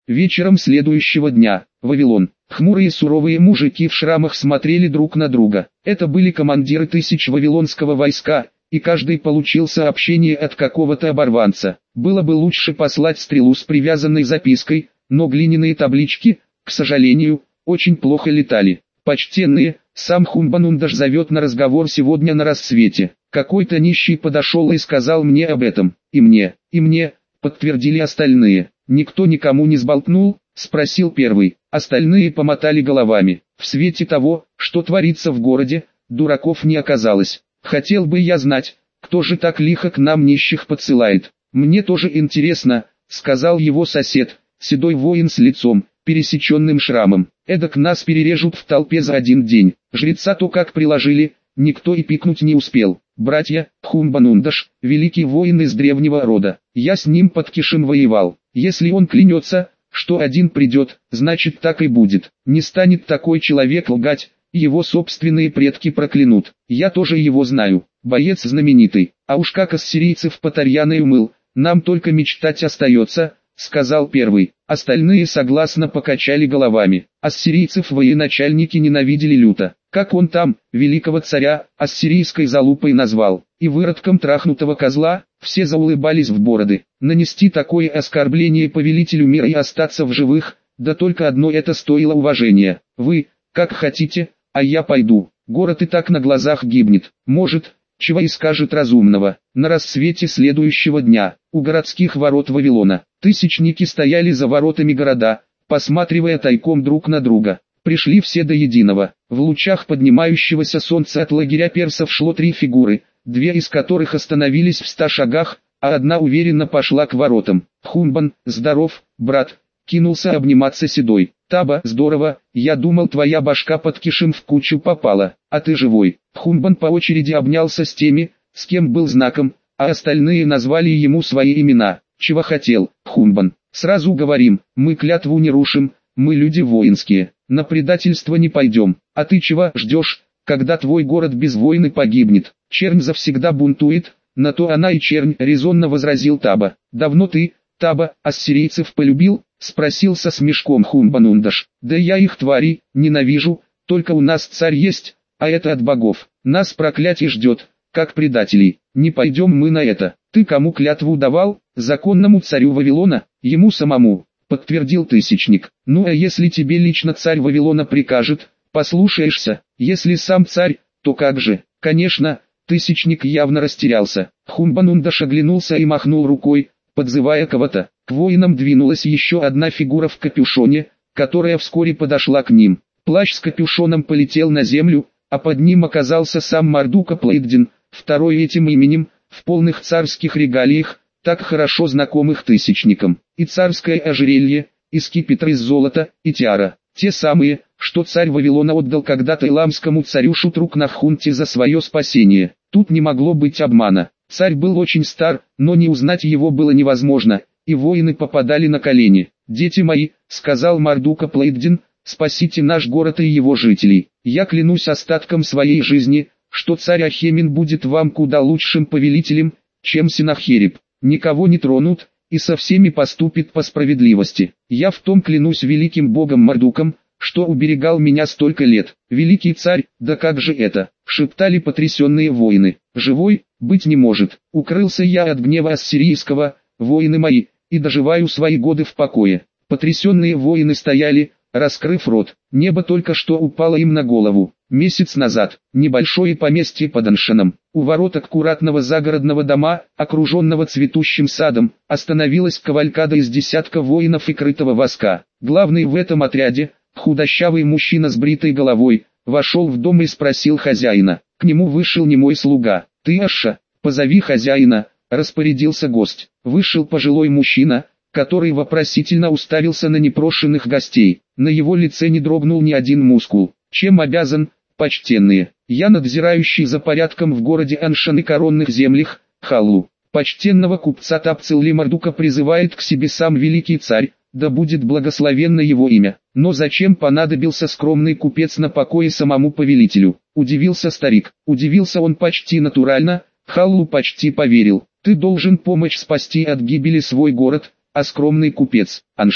Вечером следующего дня, Вавилон. Хмурые суровые мужики в шрамах смотрели друг на друга. Это были командиры тысяч вавилонского войска, и каждый получил сообщение от какого-то оборванца. Было бы лучше послать стрелу с привязанной запиской, но глиняные таблички, к сожалению, очень плохо летали. «Почтенные, сам Хумбанундаш зовет на разговор сегодня на рассвете». Какой-то нищий подошел и сказал мне об этом. И мне, подтвердили остальные. «Никто никому не сболтнул?» — спросил первый. Остальные помотали головами. В свете того, что творится в городе, дураков не оказалось. «Хотел бы я знать, кто же так лихо к нам нищих подсылает». «Мне тоже интересно», — сказал его сосед, седой воин с лицом, пересеченным шрамом. «Эдак нас перережут в толпе за один день». Жреца то как приложили, никто и пикнуть не успел. «Братья, Хумбанундаш, великий воин из древнего рода, я с ним под Кишем воевал. Если он клянется, что один придет, значит так и будет. Не станет такой человек лгать, его собственные предки проклянут. Я тоже его знаю, боец знаменитый. А уж как ассирийцев Патарьяной умыл, нам только мечтать остается», — сказал первый. Остальные согласно покачали головами. Ассирийцев военачальники ненавидели люто. Как он там, великого царя, ассирийской залупой назвал, и выродком трахнутого козла, все заулыбались в бороды. Нанести такое оскорбление повелителю мира и остаться в живых, да только одно это стоило уважения. «Вы, как хотите, а я пойду. Город и так на глазах гибнет. Может, чего и скажет разумного». На рассвете следующего дня, у городских ворот Вавилона, тысячники стояли за воротами города, посматривая тайком друг на друга. Пришли все до единого. В лучах поднимающегося солнца от лагеря персов шло 3 фигуры, 2 из которых остановились в 100 шагах, а одна уверенно пошла к воротам. «Хумбан, здоров, брат!» — кинулся обниматься седой. «Таба, здорово, я думал, твоя башка под Кишем в кучу попала, а ты живой». Хумбан по очереди обнялся с теми, с кем был знаком, а остальные назвали ему свои имена. «Чего хотел, Хумбан?» «Сразу говорим, мы клятву не рушим, мы люди воинские, на предательство не пойдем. А ты чего ждешь, когда твой город без войны погибнет? Чернь завсегда бунтует, на то она и чернь», — резонно возразил Таба. «Давно ты, Таба, ассирийцев полюбил?» — спросил со смешком Хумбанундаш. «Да я их, твари, ненавижу, только у нас царь есть, а это от богов. Нас проклятие ждет, как предателей. Не пойдем мы на это». «Ты кому клятву давал? Законному царю Вавилона?» «Ему самому», — подтвердил тысячник. «Ну а если тебе лично царь Вавилона прикажет, послушаешься? Если сам царь, то как же?» «Конечно». Тысячник явно растерялся. Хумбанундаш оглянулся и махнул рукой, подзывая кого-то. К воинам двинулась еще одна фигура в капюшоне, которая вскоре подошла к ним. Плащ с капюшоном полетел на землю, а под ним оказался сам Мардука Плейддин, второй этим именем, в полных царских регалиях, так хорошо знакомых тысячникам. И царское ожерелье, и скипетр из золота, и тиара. Те самые, что царь Вавилона отдал когда-то иламскому царю Шутрукнаххунте за свое спасение. Тут не могло быть обмана. Царь был очень стар, но не узнать его было невозможно, и воины попадали на колени. «Дети мои», — сказал Мардука Плейддин, — «спасите наш город и его жителей. Я клянусь остатком своей жизни, что царь Ахемен будет вам куда лучшим повелителем, чем Сенахериб. Никого не тронут, и со всеми поступит по справедливости. Я в том клянусь великим богом Мардуком, что уберегал меня столько лет. Великий царь, да как же это?» — шептали потрясенные воины. «Живой быть не может. Укрылся я от гнева ассирийского, воины мои, и доживаю свои годы в покое». Потрясенные воины стояли, раскрыв рот. Небо только что упало им на голову. Месяц назад, небольшое поместье под Аншаном, у ворот аккуратного загородного дома, окруженного цветущим садом, остановилась кавалькада из десятка воинов и крытого воска. Главный в этом отряде, худощавый мужчина с бритой головой, вошел в дом и спросил хозяина. К нему вышел немой слуга. «Ты, Аша, позови хозяина», — распорядился гость. Вышел пожилой мужчина, который вопросительно уставился на непрошенных гостей. На его лице не дрогнул ни один мускул. «Чем обязан, почтенные?» «Я надзирающий за порядком в городе Аншан и коронных землях, Халлу. Почтенного купца Тапцилли Мардука призывает к себе сам великий царь, да будет благословенно его имя». «Но зачем понадобился скромный купец на покое самому повелителю?» — удивился старик. Удивился он почти натурально, Халлу почти поверил. «Ты должен помочь спасти от гибели свой город, а скромный купец, Аншан,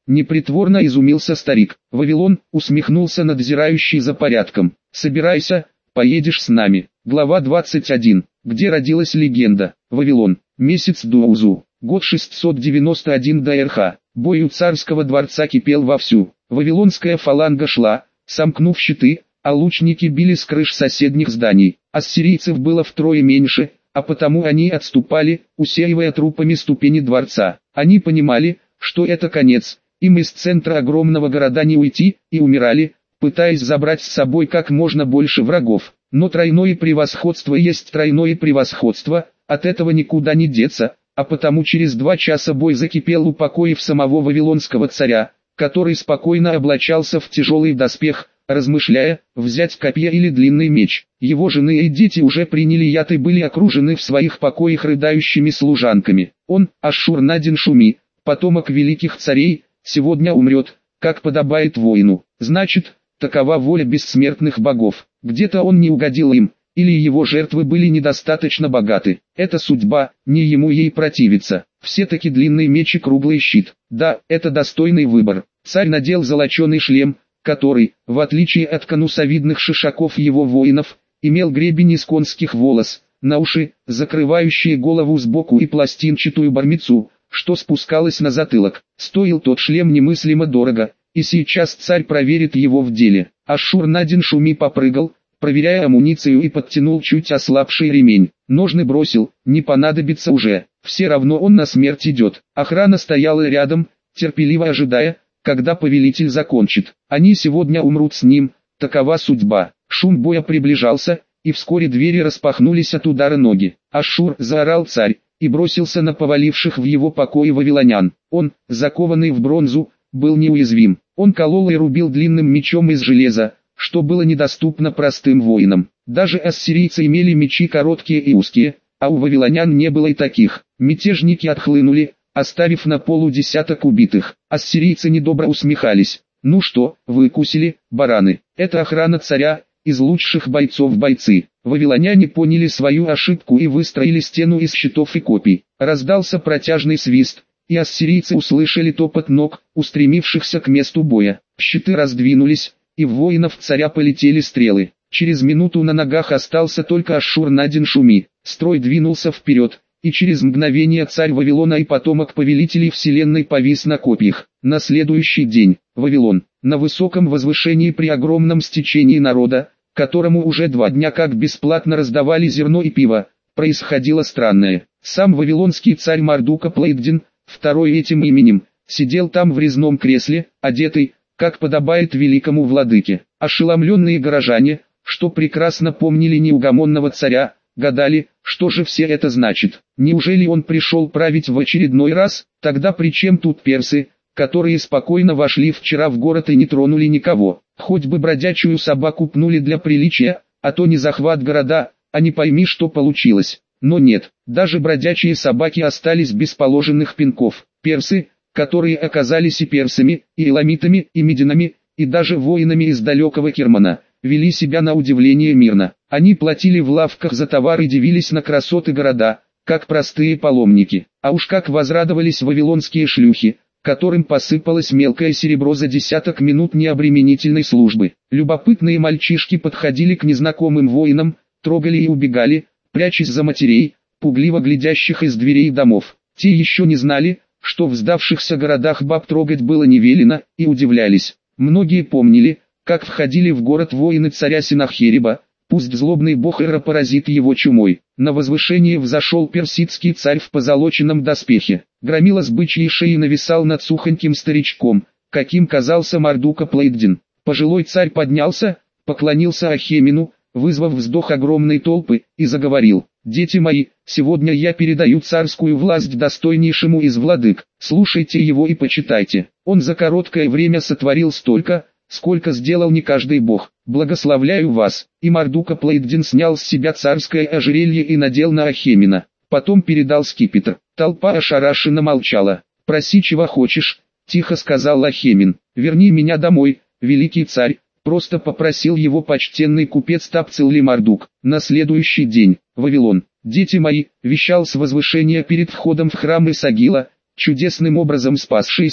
Непритворно изумился старик. Вавилон усмехнулся надзирающий за порядком. «Собирайся, поедешь с нами». Глава 21. Где родилась легенда? Вавилон. Месяц Дуузу. Год 691 до РХ. Бой у царского дворца кипел вовсю. Вавилонская фаланга шла, сомкнув щиты, а лучники били с крыш соседних зданий. Ассирийцев было втрое меньше, а потому они отступали, усеивая трупами ступени дворца. Они понимали, что это конец, им из центра огромного города не уйти, и умирали, пытаясь забрать с собой как можно больше врагов. Но тройное превосходство есть тройное превосходство, от этого никуда не деться, а потому через 2 часа бой закипел у покоев самого вавилонского царя, который спокойно облачался в тяжелый доспех, размышляя, взять копье или длинный меч. Его жены и дети уже приняли яд и были окружены в своих покоях рыдающими служанками. Он, Ашшур-надин-Шуми, потомок великих царей, сегодня умрет, как подобает воину. Значит, такова воля бессмертных богов. Где-то он не угодил им, или его жертвы были недостаточно богаты. Это судьба, не ему ей противиться. Все-таки длинный меч и круглый щит. Да, это достойный выбор. Царь надел золоченый шлем, который, в отличие от конусовидных шишаков его воинов, имел гребень из конских волос, на уши, закрывающие голову сбоку и пластинчатую бармицу, что спускалось на затылок. Стоил тот шлем немыслимо дорого, и сейчас царь проверит его в деле. Ашшур-надин-Шуми попрыгал, проверяя амуницию, и подтянул чуть ослабший ремень. Ножны бросил, не понадобится уже, все равно он на смерть идет. Охрана стояла рядом, терпеливо ожидая, когда повелитель закончит. Они сегодня умрут с ним, такова судьба. Шум боя приближался, и вскоре двери распахнулись от удара ноги. «Ашшур!» — заорал царь, и бросился на поваливших в его покое вавилонян. Он, закованный в бронзу, был неуязвим. Он колол и рубил длинным мечом из железа, что было недоступно простым воинам. Даже ассирийцы имели мечи короткие и узкие, а у вавилонян не было и таких. Мятежники отхлынули, оставив на полу десяток убитых. Ассирийцы недобро усмехались. «Ну что, выкусили, бараны? Это охрана царя, из лучших бойцов бойцы». Вавилоняне поняли свою ошибку и выстроили стену из щитов и копий. Раздался протяжный свист, и ассирийцы услышали топот ног, устремившихся к месту боя. Щиты раздвинулись, и в воинов царя полетели стрелы. Через минуту на ногах остался только Ашшур-надин-Шуми. Строй двинулся вперед, и через мгновение царь Вавилона и потомок повелителей вселенной повис на копьях. На следующий день, Вавилон, на высоком возвышении при огромном стечении народа, которому уже 2 дня как бесплатно раздавали зерно и пиво, происходило странное. Сам вавилонский царь Мардука-Плейддин, второй этим именем, сидел там в резном кресле, одетый, как подобает великому владыке. Ошеломленные горожане, что прекрасно помнили неугомонного царя, гадали, что же все это значит. Неужели он пришел править в очередной раз? Тогда при чем тут персы, которые спокойно вошли вчера в город и не тронули никого? Хоть бы бродячую собаку пнули для приличия, а то не захват города, а не пойми что получилось. Но нет, даже бродячие собаки остались без положенных пинков. Персы, которые оказались и персами, и эламитами, и мединами, и даже воинами из далекого Кермана, вели себя на удивление мирно. Они платили в лавках за товар и дивились на красоты города, как простые паломники. А уж как возрадовались вавилонские шлюхи, которым посыпалось мелкое серебро за десяток минут необременительной службы. Любопытные мальчишки подходили к незнакомым воинам, трогали и убегали, прячась за матерей, пугливо глядящих из дверей домов. Те еще не знали, что в сдавшихся городах баб трогать было не велено, и удивлялись. Многие помнили, как входили в город воины царя Синахериба, пусть злобный бог Эра поразит его чумой. На возвышение взошел персидский царь в позолоченном доспехе. Громила с бычьей шеи нависал над сухоньким старичком, каким казался Мардука-Плейддин. Пожилой царь поднялся, поклонился Ахемину, вызвав вздох огромной толпы, и заговорил: «Дети мои, сегодня я передаю царскую власть достойнейшему из владык, слушайте его и почитайте. Он за короткое время сотворил столько, сколько сделал не каждый бог. Благословляю вас». И Мардука-Плейддин снял с себя царское ожерелье и надел на Ахемина. Потом передал скипетр. Толпа ошарашенно молчала. «Проси чего хочешь», — тихо сказал Ахемин. «Верни меня домой, великий царь», — просто попросил его почтенный купец Тапцил-Мардук. На следующий день, Вавилон. «Дети мои», — вещал с возвышения перед входом в храм Исагила, чудесным образом спасшийся,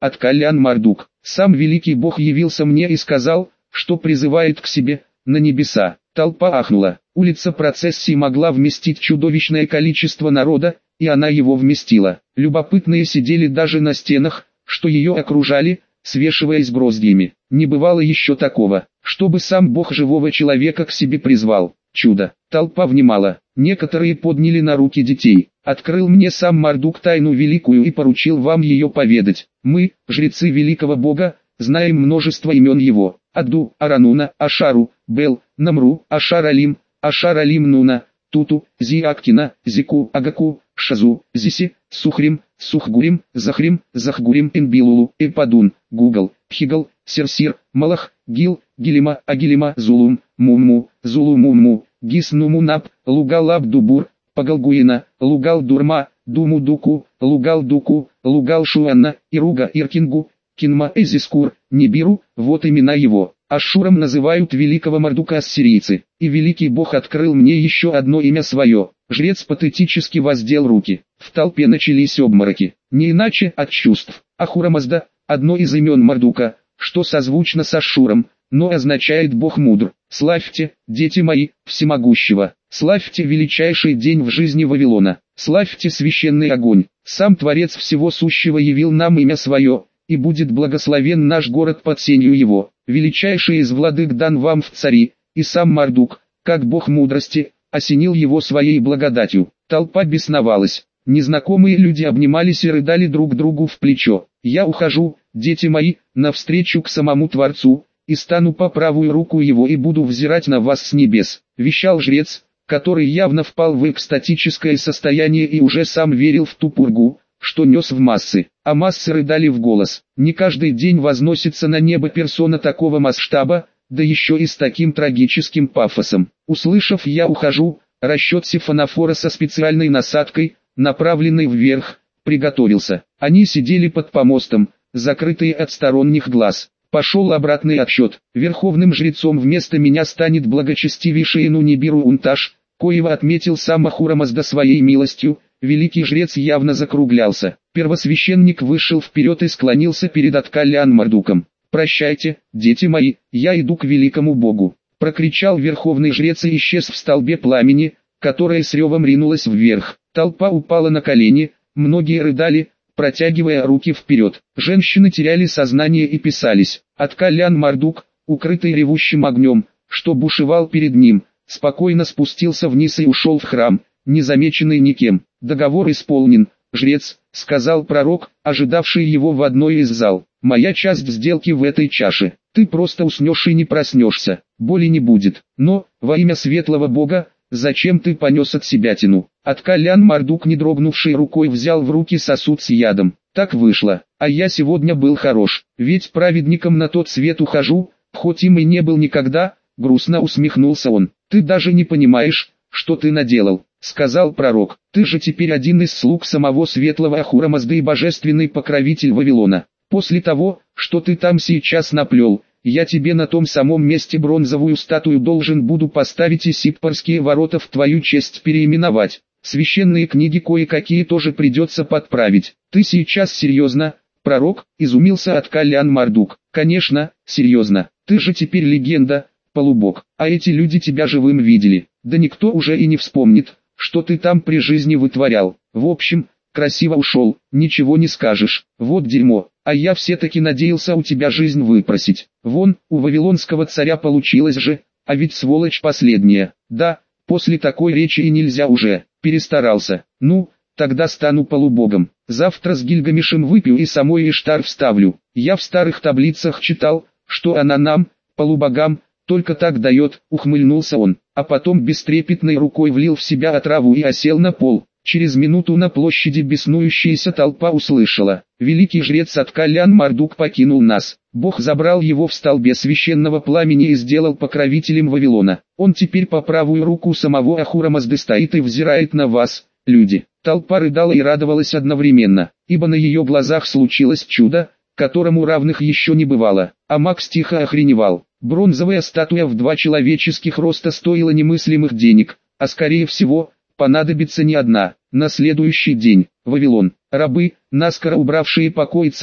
Аткалян-Мардук. Сам великий бог явился мне и сказал, что призывает к себе, на небеса. Толпа ахнула. Улица процессии могла вместить чудовищное количество народа, и она его вместила. Любопытные сидели даже на стенах, что ее окружали, свешиваясь гроздьями. Не бывало еще такого, чтобы сам Бог живого человека к себе призвал. Чудо. Толпа внимала. Некоторые подняли на руки детей. Открыл мне сам Мардук тайну великую и поручил вам ее поведать. Мы, жрецы великого Бога, знаем множество имен его. Адду, Арануна, Ашару, Бел, Намру, Ашар-Алим, Ашар-Алим Нуна, Туту, Зиактина, Зику, Агаку, Шазу, Зиси, Сухрим, Сухгурим, Захрим, Захгурим, Энбилулу, Эпадун, Гугл, Хигал, Серсир, Малах, Гил, Гилима, Агилима, Зулум, Мумму, Зулумумму, Гиснумунап, Лугал-Абдубур, Пагалгуина, Лугал-Дурма, Думудуку, Лугал-Дуку, Лугал-Шуанна, Ируга, Иркингу, Кинма, Эзискур, Нибиру, вот имена его. Ашуром называют великого Мардука ассирийцы, и великий бог открыл мне еще одно имя свое. Жрец патетически воздел руки. В толпе начались обмороки, не иначе от чувств. Ахура-Мазда, одно из имен Мардука, что созвучно с Ашуром, но означает Бог мудр. Славьте, дети мои, всемогущего, славьте величайший день в жизни Вавилона, славьте священный огонь. Сам Творец всего сущего явил нам имя свое, и будет благословен наш город под сенью его. Величайший из владык дан вам в цари, и сам Мардук, как бог мудрости, осенил его своей благодатью. Толпа бесновалась. Незнакомые люди обнимались и рыдали друг другу в плечо. Я ухожу, дети мои, навстречу к самому Творцу, и стану по правую руку его и буду взирать на вас с небес, вещал жрец, который явно впал в экстатическое состояние и уже сам верил в ту пургу, что нес в массы, а массы рыдали в голос. Не каждый день возносится на небо персона такого масштаба, да еще и с таким трагическим пафосом. Услышав «я ухожу», расчет сифонофора со специальной насадкой, направленной вверх, приготовился. Они сидели под помостом, закрытые от сторонних глаз. Пошел обратный отсчет. Верховным жрецом вместо меня станет благочестивейший Нунибиру Унташ, коего отметил сам Ахура-Мазда своей милостью. Великий жрец явно закруглялся. Первосвященник вышел вперед и склонился перед Аткалян-Мардуком. «Прощайте, дети мои, я иду к великому Богу», — прокричал верховный жрец и исчез в столбе пламени, которое с ревом ринулось вверх. Толпа упала на колени, многие рыдали, протягивая руки вперед. Женщины теряли сознание и писались. Аткалян-Мардук, укрытый ревущим огнем, что бушевал перед ним, спокойно спустился вниз и ушел в храм, незамеченный никем. «Договор исполнен, жрец», — сказал пророк, ожидавший его в одной из зал. «Моя часть сделки в этой чаше. Ты просто уснешь и не проснешься, боли не будет. Но, во имя светлого Бога, зачем ты понес от себя тяну?» Аткалян-Мардук, не дрогнувшей рукой, взял в руки сосуд с ядом. «Так вышло, а я сегодня был хорош, ведь праведником на тот свет ухожу, хоть им и не был никогда», — грустно усмехнулся он. «Ты даже не понимаешь, что ты наделал», — сказал пророк. «Ты же теперь один из слуг самого светлого Ахура-Мазды и божественный покровитель Вавилона. После того, что ты там сейчас наплел, я тебе на том самом месте бронзовую статую должен буду поставить и Сиппарские ворота в твою честь переименовать. Священные книги кое-какие тоже придется подправить. Ты сейчас серьезно, пророк?» — изумился Аткалян-Мардук. «Конечно, серьезно. Ты же теперь легенда, полубог, а эти люди тебя живым видели. Да никто уже и не вспомнит, что ты там при жизни вытворял. В общем, красиво ушел, ничего не скажешь. Вот дерьмо, а я все-таки надеялся у тебя жизнь выпросить. Вон, у вавилонского царя получилось же, а ведь сволочь последняя. Да, после такой речи и нельзя уже, перестарался. Ну, тогда стану полубогом. Завтра с Гильгамешем выпью и самой Иштар вставлю. Я в старых таблицах читал, что она нам, полубогам, только так дает», — ухмыльнулся он, а потом бестрепетной рукой влил в себя отраву и осел на пол. Через минуту на площади беснующаяся толпа услышала: «Великий жрец Аткалян-Мардук покинул нас. Бог забрал его в столбе священного пламени и сделал покровителем Вавилона. Он теперь по правую руку самого Ахура-Мазды стоит и взирает на вас, люди». Толпа рыдала и радовалась одновременно, ибо на ее глазах случилось чудо, которому равных еще не бывало. А Макс тихо охреневал. Бронзовая статуя в 2 человеческих роста стоила немыслимых денег, а скорее всего, понадобится не одна. На следующий день, Вавилон, рабы, наскоро убравшие покой царей,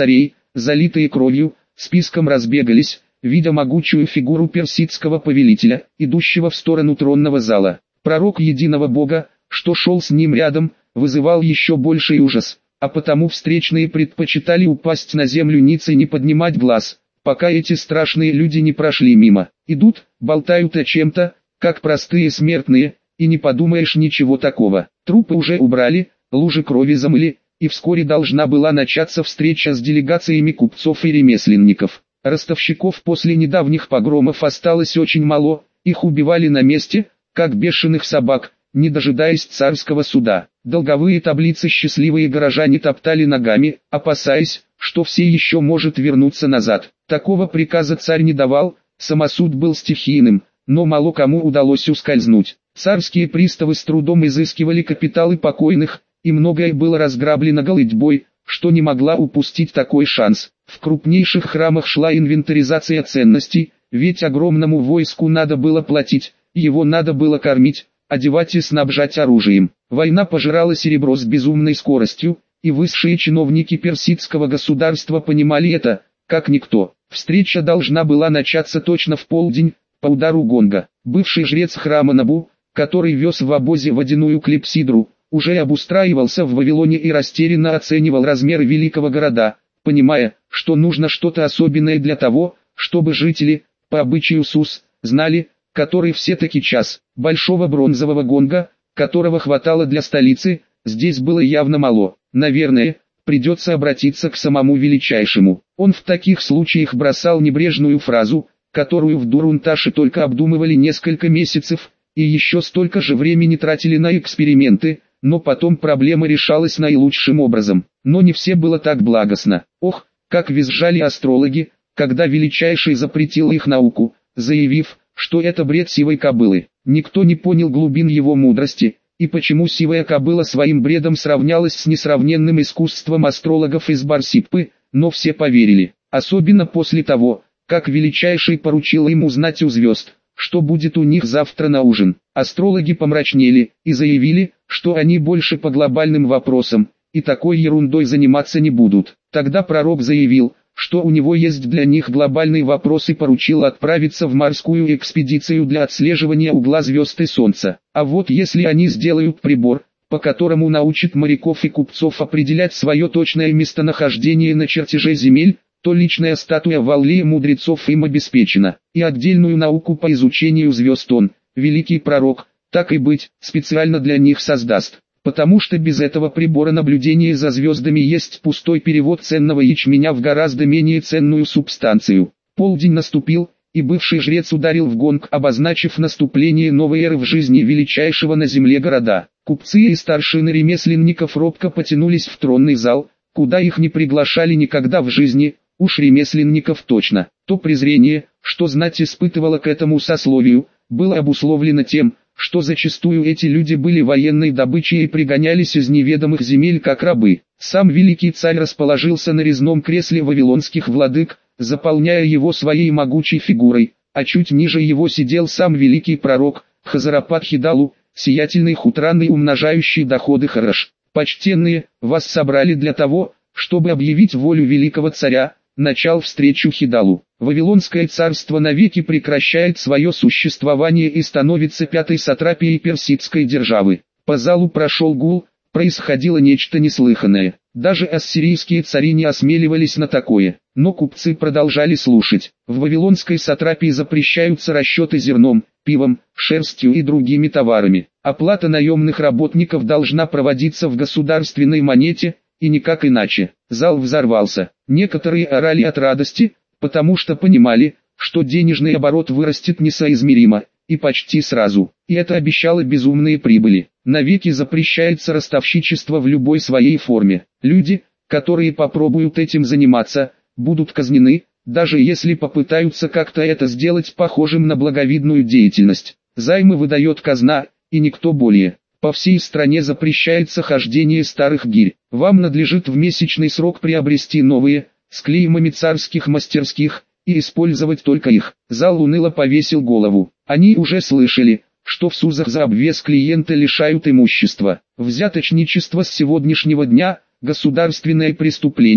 залитые кровью, списком разбегались, видя могучую фигуру персидского повелителя, идущего в сторону тронного зала. Пророк единого Бога, что шел с ним рядом, вызывал еще больший ужас, а потому встречные предпочитали упасть на землю ниц и не поднимать глаз, пока эти страшные люди не прошли мимо. Идут, болтают о чем-то, как простые смертные, и не подумаешь ничего такого. Трупы уже убрали, лужи крови замыли, и вскоре должна была начаться встреча с делегациями купцов и ремесленников. Ростовщиков после недавних погромов осталось очень мало, их убивали на месте, как бешеных собак, не дожидаясь царского суда. Долговые таблицы счастливые горожане топтали ногами, опасаясь, что все еще может вернуться назад. Такого приказа царь не давал, самосуд был стихийным, но мало кому удалось ускользнуть. Царские приставы с трудом изыскивали капиталы покойных, и многое было разграблено голытьбой, что не могла упустить такой шанс. В крупнейших храмах шла инвентаризация ценностей, ведь огромному войску надо было платить, его надо было кормить, одевать и снабжать оружием. Война пожирала серебро с безумной скоростью, и высшие чиновники персидского государства понимали это, как никто. Встреча должна была начаться точно в полдень, по удару гонга. Бывший жрец храма Набу, который вез в обозе водяную клипсидру, уже обустраивался в Вавилоне и растерянно оценивал размеры великого города, понимая, что нужно что-то особенное для того, чтобы жители, по обычаю Сус, знали, который все-таки час. Большого бронзового гонга, которого хватало для столицы, здесь было явно мало. Наверное, придется обратиться к самому величайшему. Он в таких случаях бросал небрежную фразу, которую в Дурунташе только обдумывали несколько месяцев, и еще столько же времени тратили на эксперименты, но потом проблема решалась наилучшим образом. Но не все было так благостно. Ох, как визжали астрологи, когда величайший запретил их науку, заявив, что это бред сивой кобылы. Никто не понял глубин его мудрости, и почему сивая кобыла своим бредом сравнялась с несравненным искусством астрологов из Барсиппы, но все поверили. Особенно после того, как величайший поручил им узнать у звезд, что будет у них завтра на ужин. Астрологи помрачнели и заявили, что они больше по глобальным вопросам, и такой ерундой заниматься не будут. Тогда пророк заявил, что у него есть для них глобальный вопрос и поручил отправиться в морскую экспедицию для отслеживания угла звезд и солнца. А вот если они сделают прибор, по которому научат моряков и купцов определять свое точное местонахождение на чертеже земель, то личная статуя в Аллее мудрецов им обеспечена, и отдельную науку по изучению звезд он, великий пророк, так и быть, специально для них создаст. Потому что без этого прибора наблюдения за звездами есть пустой перевод ценного ячменя в гораздо менее ценную субстанцию. Полдень наступил, и бывший жрец ударил в гонг, обозначив наступление новой эры в жизни величайшего на земле города. Купцы и старшины ремесленников робко потянулись в тронный зал, куда их не приглашали никогда в жизни, уж ремесленников точно. То презрение, что знать испытывала к этому сословию, было обусловлено тем, что зачастую эти люди были военной добычей и пригонялись из неведомых земель как рабы. Сам великий царь расположился на резном кресле вавилонских владык, заполняя его своей могучей фигурой, а чуть ниже его сидел сам великий пророк, Хазарапат-Хидалу, сиятельный хутранный умножающий доходы Хараш. «Почтенные, вас собрали для того, чтобы объявить волю великого царя», начал встречу Хидалу. Вавилонское царство навеки прекращает свое существование и становится пятой сатрапией персидской державы. По залу прошел гул, происходило нечто неслыханное. Даже ассирийские цари не осмеливались на такое, но купцы продолжали слушать. В вавилонской сатрапии запрещаются расчеты зерном, пивом, шерстью и другими товарами. Оплата наемных работников должна проводиться в государственной монете, и никак иначе. Зал взорвался. Некоторые орали от радости, потому что понимали, что денежный оборот вырастет несоизмеримо, и почти сразу. И это обещало безумные прибыли. Навеки запрещается ростовщичество в любой своей форме. Люди, которые попробуют этим заниматься, будут казнены, даже если попытаются как-то это сделать похожим на благовидную деятельность. Займы выдает казна, и никто более. По всей стране запрещается хождение старых гирь. Вам надлежит в месячный срок приобрести новые, с клеймами царских мастерских, и использовать только их. Зал уныло повесил голову. Они уже слышали, что в СУЗах за обвес клиента лишают имущества. Взяточничество с сегодняшнего дня – государственное преступление,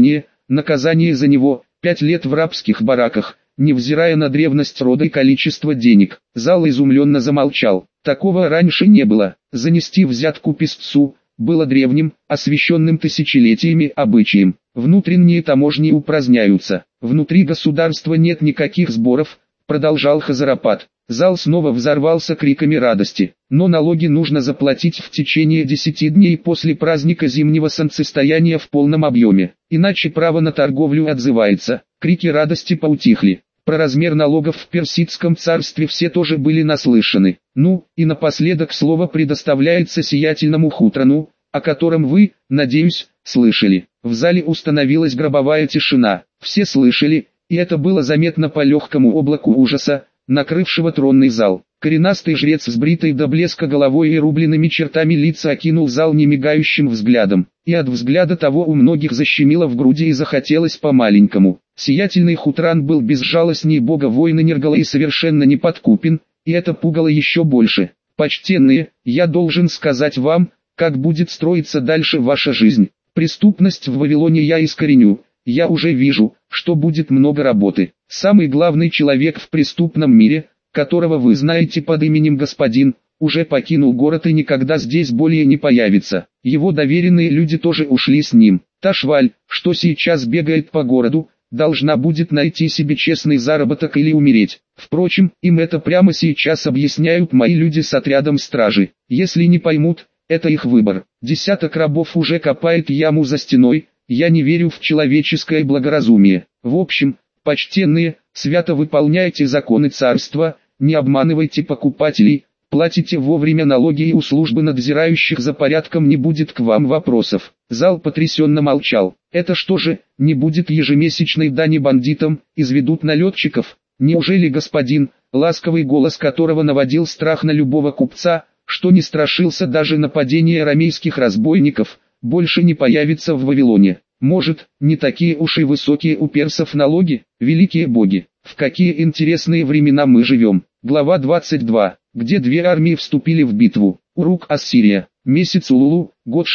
наказание за него – 5 лет в рабских бараках, невзирая на древность рода и количество денег. Зал изумленно замолчал. Такого раньше не было. Занести взятку писцу было древним, освященным тысячелетиями обычаем. Внутренние таможни упраздняются. Внутри государства нет никаких сборов, продолжал Хазарапат. Зал снова взорвался криками радости. Но налоги нужно заплатить в течение 10 дней после праздника зимнего солнцестояния в полном объеме. Иначе право на торговлю отзывается. Крики радости поутихли. Про размер налогов в Персидском царстве все тоже были наслышаны. Ну, и напоследок слово предоставляется сиятельному Хутрану, о котором вы, надеюсь, слышали. В зале установилась гробовая тишина. Все слышали, и это было заметно по легкому облаку ужаса, накрывшего тронный зал. Коренастый жрец с бритой до блеска головой и рубленными чертами лица окинул зал немигающим взглядом, и от взгляда того у многих защемило в груди и захотелось по-маленькому. Сиятельный Хутран был безжалостней бога войны Нергала и совершенно неподкупен, и это пугало еще больше. «Почтенные, я должен сказать вам, как будет строиться дальше ваша жизнь. Преступность в Вавилоне я искореню. Я уже вижу, что будет много работы. Самый главный человек в преступном мире, которого вы знаете под именем господин, уже покинул город и никогда здесь более не появится. Его доверенные люди тоже ушли с ним. Та шваль, что сейчас бегает по городу, должна будет найти себе честный заработок или умереть. Впрочем, им это прямо сейчас объясняют мои люди с отрядом стражи. Если не поймут, это их выбор. Десяток рабов уже копает яму за стеной. Я не верю в человеческое благоразумие. В общем, почтенные, свято выполняйте законы царства, не обманывайте покупателей, платите вовремя налоги и у службы надзирающих за порядком не будет к вам вопросов. Зал потрясенно молчал. Это что же, не будет ежемесячной дани бандитам, изведут налетчиков? Неужели господин, ласковый голос которого наводил страх на любого купца, что не страшился даже нападения арамейских разбойников, больше не появится в Вавилоне? Может, не такие уж и высокие у персов налоги? Великие боги, в какие интересные времена мы живем. Глава 22, где две армии вступили в битву. Урук, Ассирия. Месяц Улулу, год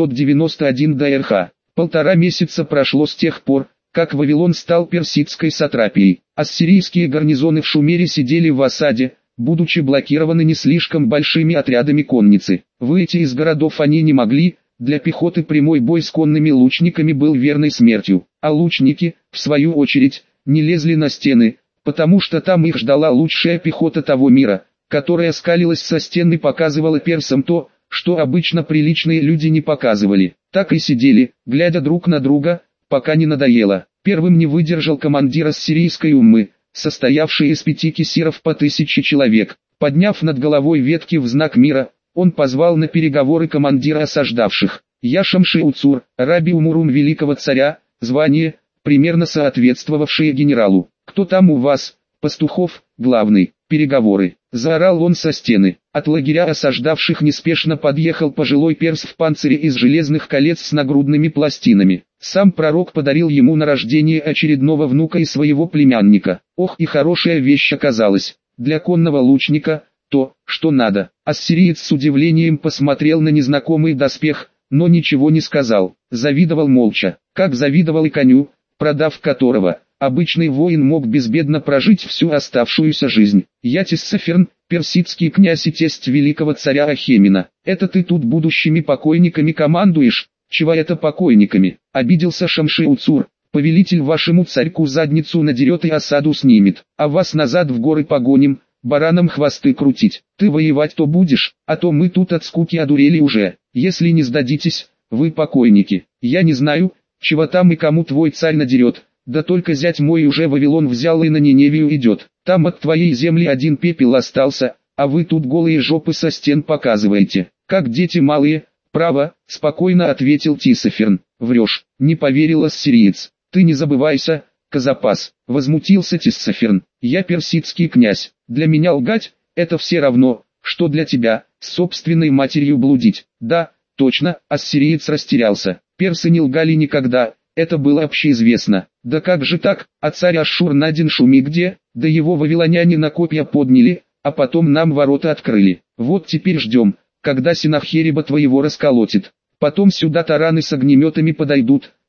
691 до РХ. 1,5 месяца прошло с тех пор, как Вавилон стал персидской сатрапией. Ассирийские гарнизоны в Шумере сидели в осаде, будучи блокированы не слишком большими отрядами конницы. Выйти из городов они не могли. Для пехоты прямой бой с конными лучниками был верной смертью, а лучники, в свою очередь, не лезли на стены, потому что там их ждала лучшая пехота того мира, которая скалилась со стен и показывала персам то, что обычно приличные люди не показывали. Так и сидели, глядя друг на друга, пока не надоело. Первым не выдержал командир ассирийской уммы, состоявший из 5 кесиров по 1000 человек. Подняв над головой ветки в знак мира, он позвал на переговоры командира осаждавших. «Я Шамши-Уцур, раби Умурум великого царя, звание, примерно соответствовавшее генералу. Кто там у вас?» «Пастухов, главный, переговоры», — заорал он со стены. От лагеря осаждавших неспешно подъехал пожилой перс в панцире из железных колец с нагрудными пластинами. Сам пророк подарил ему на рождение очередного внука и своего племянника. Ох, и хорошая вещь оказалась. Для конного лучника то, что надо. Ассириец с удивлением посмотрел на незнакомый доспех, но ничего не сказал. Завидовал молча, как завидовал и коню, продав которого, обычный воин мог безбедно прожить всю оставшуюся жизнь. «Я Тиссаферн, персидский князь и тесть великого царя Ахемина. Это ты тут будущими покойниками командуешь?» «Чего это покойниками?» — обиделся Шамши-Уцур. «Повелитель вашему царьку задницу надерет и осаду снимет, а вас назад в горы погоним, баранам хвосты крутить. Ты воевать то будешь, а то мы тут от скуки одурели уже. Если не сдадитесь, вы покойники. Я не знаю, чего там и кому твой царь надерет, да только зять мой уже Вавилон взял и на Ниневию идет. Там от твоей земли один пепел остался, а вы тут голые жопы со стен показываете, как дети малые». «Право», — спокойно ответил Тиссаферн. «Врешь», — не поверил ассириец. «Ты не забывайся, Казапас», — возмутился Тиссаферн. «Я персидский князь. Для меня лгать — это все равно, что для тебя, с собственной матерью блудить». «Да, точно», — ассириец растерялся. «Персы не лгали никогда, это было общеизвестно». «Да как же так, а царь Ашшур-Надин Шуми где? Да его вавилоняне на копья подняли, а потом нам ворота открыли. Вот теперь ждем, когда Синахериба твоего расколотит. Потом сюда тараны с огнеметами подойдут,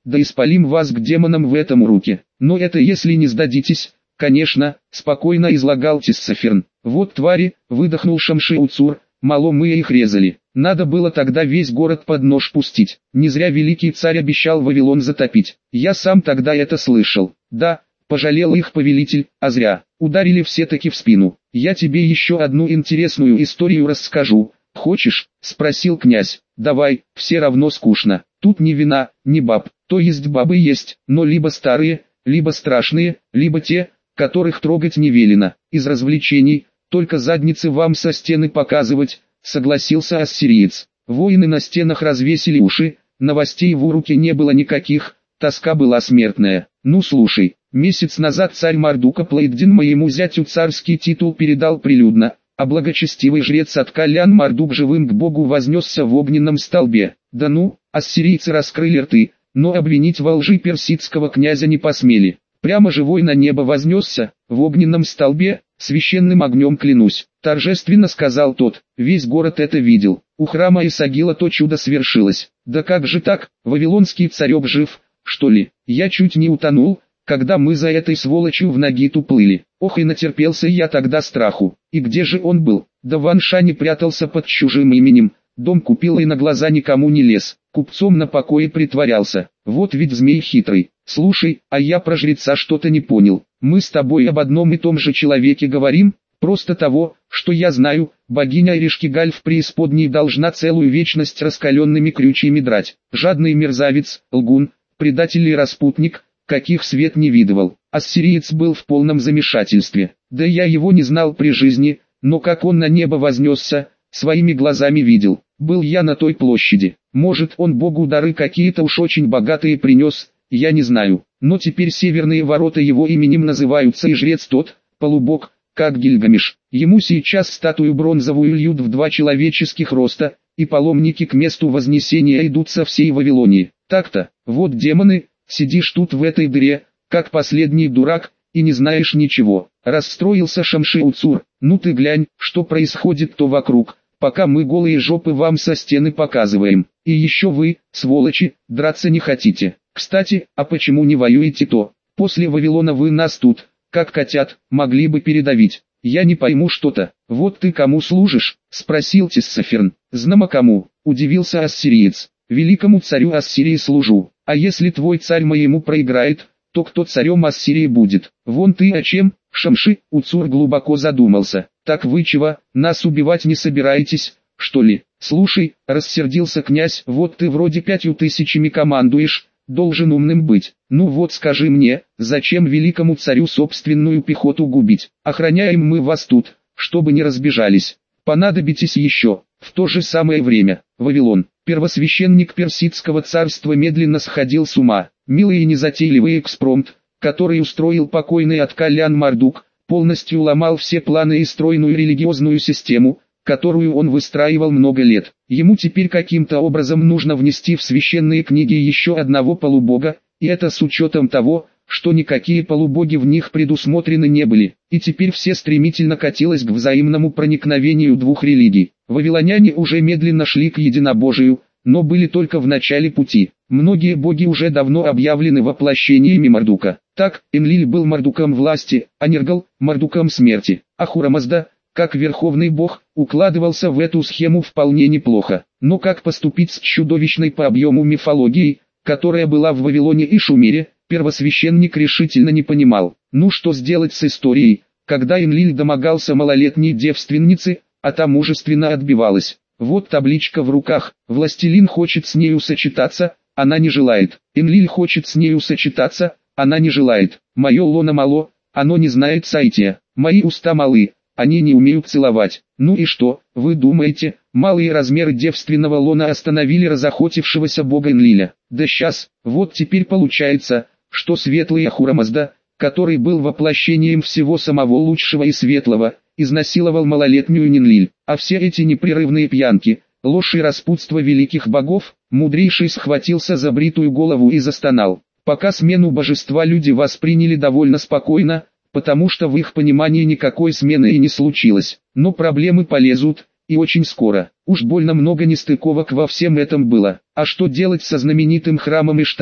да испалим вас к демонам в этом уроке. Но это если не сдадитесь, конечно, спокойно излагал Тиссаферн. Вот твари, выдохнул Шамши-Уцур, мало мы их резали. Надо было тогда весь город под нож пустить. Не зря великий царь обещал Вавилон затопить. Я сам тогда это слышал. Да, пожалел их повелитель, а зря. Ударили все-таки в спину. Я тебе еще одну интересную историю расскажу. Хочешь? Спросил князь. Давай, все равно скучно. Тут ни вина, ни баб. То есть бабы есть, но либо старые, либо страшные, либо те, которых трогать не велено. Из развлечений, только задницы вам со стены показывать, согласился ассириец. Воины на стенах развесили уши, новостей в уруке не было никаких, тоска была смертная. Ну слушай, месяц назад царь Мардука Плейддин моему зятю царский титул передал прилюдно, а благочестивый жрец Аткалян Мардук живым к Богу вознесся в огненном столбе. Да ну, ассирийцы раскрыли рты, но обвинить во лжи персидского князя не посмели. Прямо живой на небо вознесся, в огненном столбе, священным огнем клянусь. Торжественно сказал тот, весь город это видел. У храма Исагила то чудо свершилось. Да как же так, вавилонский царек жив, что ли? Я чуть не утонул, когда мы за этой сволочью в Нагиту плыли. Ох и натерпелся я тогда страху. И где же он был? Да в Аншане прятался под чужим именем. Дом купил и на глаза никому не лез. Купцом на покое притворялся. Вот ведь змей хитрый. Слушай, а я про жреца что-то не понял. Мы с тобой об одном и том же человеке говорим? Просто того, что я знаю, богиня Эришкигаль в преисподней должна целую вечность раскаленными крючьями драть. Жадный мерзавец, лгун, предатель и распутник, каких свет не видывал. Ассириец был в полном замешательстве. Да я его не знал при жизни, но как он на небо вознесся, своими глазами видел. Был я на той площади. Может, он Богу дары какие-то уж очень богатые принес, я не знаю. Но теперь северные ворота его именем называются, и жрец тот, полубог, как Гильгамеш. Ему сейчас статую бронзовую льют в 2 человеческих роста, и паломники к месту вознесения идут со всей Вавилонии. Так-то, вот демоны, сидишь тут в этой дыре, как последний дурак, и не знаешь ничего. Расстроился Шамши-Уцур. Ну ты глянь, что происходит-то вокруг, пока мы голые жопы вам со стены показываем. И еще вы, сволочи, драться не хотите. Кстати, а почему не воюете-то? После Вавилона вы нас тут, как котят, могли бы передавить. Я не пойму что-то. Вот ты кому служишь? Спросил Тиссаферн. Знамо кому, удивился ассириец. Великому царю Ассирии служу. А если твой царь моему проиграет, то кто царем Ассирии будет? Вон ты о чем? Шамши-Уцур глубоко задумался. Так вы чего, нас убивать не собираетесь, что ли? Слушай, рассердился князь, вот ты вроде 5000 командуешь, должен умным быть. Ну вот скажи мне, зачем великому царю собственную пехоту губить? Охраняем мы вас тут, чтобы не разбежались. Понадобитесь еще. В то же самое время, Вавилон, первосвященник персидского царства, медленно сходил с ума. Милый и незатейливый экспромт, который устроил покойный Аткалян Мардук, полностью ломал все планы и стройную религиозную систему, которую он выстраивал много лет. Ему теперь каким-то образом нужно внести в священные книги еще одного полубога, и это с учетом того, что никакие полубоги в них предусмотрены не были. И теперь все стремительно катилось к взаимному проникновению двух религий. Вавилоняне уже медленно шли к единобожию, но были только в начале пути. Многие боги уже давно объявлены воплощениями Мардука. Так, Энлиль был Мардуком власти, а Нергал – Мардуком смерти. Ахура-Мазда, как верховный бог, укладывался в эту схему вполне неплохо. Но как поступить с чудовищной по объему мифологией, которая была в Вавилоне и Шумере, первосвященник решительно не понимал. Ну что сделать с историей, когда Энлиль домогался малолетней девственницы, а та мужественно отбивалась. Вот табличка в руках, властелин хочет с нею сочетаться, она не желает. Энлиль хочет с нею сочетаться, она не желает. Мое лоно мало, оно не знает соития. Мои уста малы, они не умеют целовать. Ну и что, вы думаете, малые размеры девственного лона остановили разохотившегося бога Энлиля? Да сейчас, вот теперь получается, что светлый Ахура-Мазда, который был воплощением всего самого лучшего и светлого, изнасиловал малолетнюю Энлиль. А все эти непрерывные пьянки, ложь и распутство великих богов, мудрейший схватился за бритую голову и застонал. Пока смену божества люди восприняли довольно спокойно, потому что в их понимании никакой смены и не случилось. Но проблемы полезут, и очень скоро. Уж больно много нестыковок во всем этом было. А что делать со знаменитым храмом Иштар,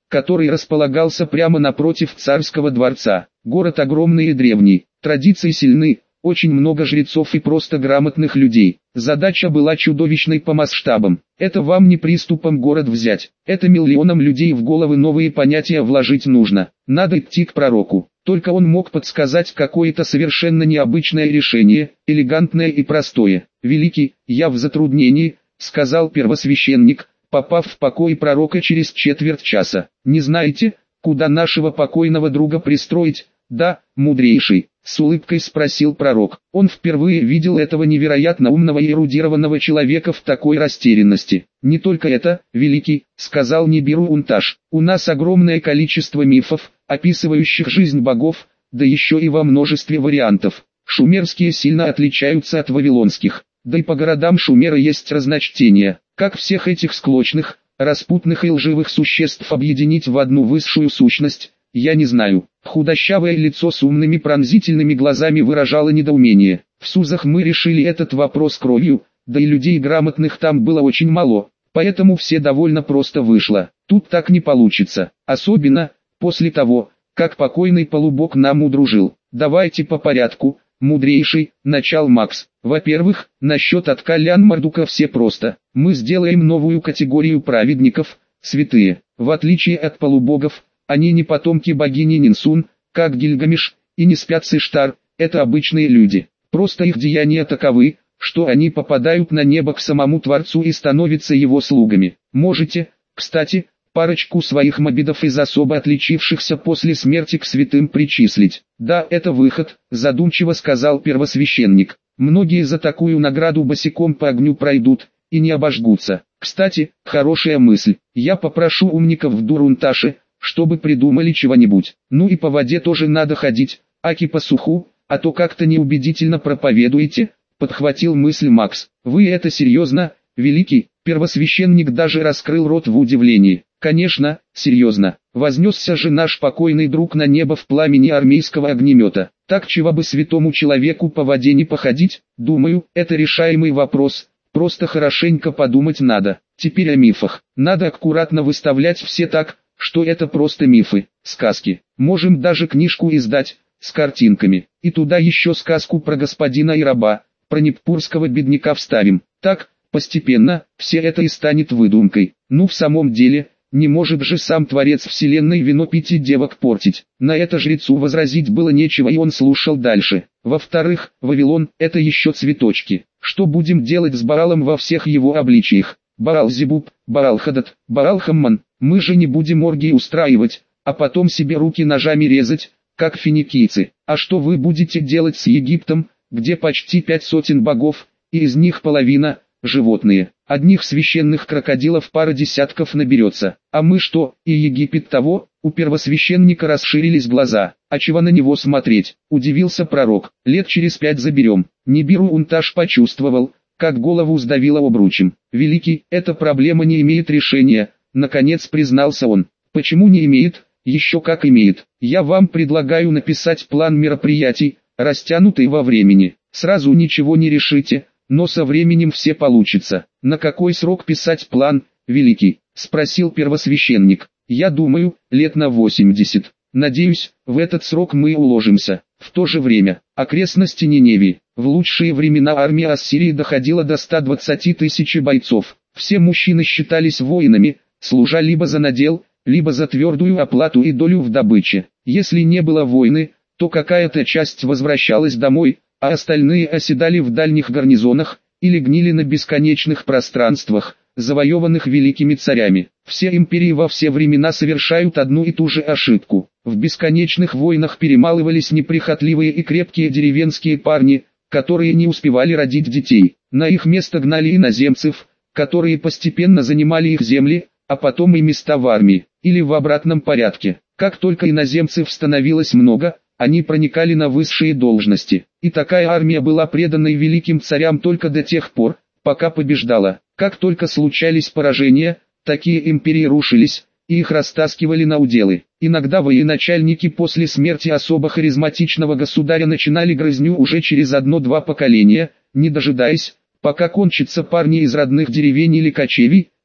который располагался прямо напротив царского дворца. Город огромный и древний, традиции сильны, очень много жрецов и просто грамотных людей. Задача была чудовищной по масштабам. Это вам не приступом город взять, это миллионам людей в головы новые понятия вложить нужно. Надо идти к пророку. Только он мог подсказать какое-то совершенно необычное решение, элегантное и простое. «Великий, я в затруднении», — сказал первосвященник, попав в покой пророка через четверть часа. «Не знаете, куда нашего покойного друга пристроить?» «Да, мудрейший», — с улыбкой спросил пророк. Он впервые видел этого невероятно умного и эрудированного человека в такой растерянности. «Не только это, великий», — сказал Нибиру Унташ. «У нас огромное количество мифов, описывающих жизнь богов, да еще и во множестве вариантов. Шумерские сильно отличаются от вавилонских, да и по городам Шумера есть разночтения. Как всех этих склочных, распутных и лживых существ объединить в одну высшую сущность, я не знаю». Худощавое лицо с умными пронзительными глазами выражало недоумение. В Сузах мы решили этот вопрос кровью, да и людей грамотных там было очень мало, поэтому все довольно просто вышло. Тут так не получится, особенно после того, как покойный полубог нам удружил. «Давайте по порядку, мудрейший», — начал Макс. «Во-первых, насчет от Калян Мардука все просто. Мы сделаем новую категорию праведников, святые. В отличие от полубогов, они не потомки богини Нинсун, как Гильгамеш, и не спят с Иштар, это обычные люди. Просто их деяния таковы, что они попадают на небо к самому Творцу и становятся его слугами. Можете, кстати, парочку своих мобидов из особо отличившихся после смерти к святым причислить». «Да, это выход», — задумчиво сказал первосвященник. «Многие за такую награду босиком по огню пройдут и не обожгутся. Кстати, хорошая мысль. Я попрошу умников в Дурунташе, чтобы придумали чего-нибудь. Ну и по воде тоже надо ходить, аки по суху, а то как-то неубедительно проповедуете», — подхватил мысль Макс. «Вы это серьезно, великий?» Первосвященник даже раскрыл рот в удивлении. «Конечно, серьезно. Вознесся же наш покойный друг на небо в пламени армейского огнемета. Так чего бы святому человеку по воде не походить? Думаю, это решаемый вопрос, просто хорошенько подумать надо. Теперь о мифах. Надо аккуратно выставлять все так, что это просто мифы, сказки. Можем даже книжку издать, с картинками. И туда еще сказку про господина и раба, про неппурского бедняка вставим. Так, постепенно, все это и станет выдумкой. Ну в самом деле, не может же сам Творец Вселенной вино пить и девок портить». На это жрецу возразить было нечего, и он слушал дальше. «Во-вторых, Вавилон – это еще цветочки. Что будем делать с Баалом во всех его обличиях? Баал-Зебуб, Баал-Хадад, Баал-Хамман. Мы же не будем оргии устраивать, а потом себе руки ножами резать, как финикийцы. А что вы будете делать с Египтом, где почти 500 богов, и из них половина – животные? Одних священных крокодилов пара десятков наберется. А мы что, и Египет того?» У первосвященника расширились глаза. «А чего на него смотреть?» – удивился пророк. «Лет через 5 заберем». Нибиру Унташ почувствовал, как голову сдавило обручем. «Великий, эта проблема не имеет решения», — наконец признался он. «Почему не имеет? Еще как имеет. Я вам предлагаю написать план мероприятий, растянутый во времени. Сразу ничего не решите, но со временем все получится». «На какой срок писать план, великий?» — спросил первосвященник. «Я думаю, лет на 80. Надеюсь, в этот срок мы уложимся». В то же время, окрестности Ниневии. В лучшие времена армия Ассирии доходила до 120 тысяч бойцов. Все мужчины считались воинами, служа либо за надел, либо за твердую оплату и долю в добыче. Если не было войны, то какая-то часть возвращалась домой, а остальные оседали в дальних гарнизонах, или гнили на бесконечных пространствах, завоеванных великими царями. Все империи во все времена совершают одну и ту же ошибку. В бесконечных войнах перемалывались неприхотливые и крепкие деревенские парни, которые не успевали родить детей. На их место гнали иноземцев, которые постепенно занимали их земли, а потом и места в армии, или в обратном порядке. Как только иноземцев становилось много, они проникали на высшие должности. И такая армия была преданной великим царям только до тех пор, пока побеждала. Как только случались поражения, такие империи рушились, и их растаскивали на уделы. Иногда военачальники после смерти особо харизматичного государя начинали грызню уже через 1-2 поколения, не дожидаясь, пока кончатся парни из родных деревень или кочевий,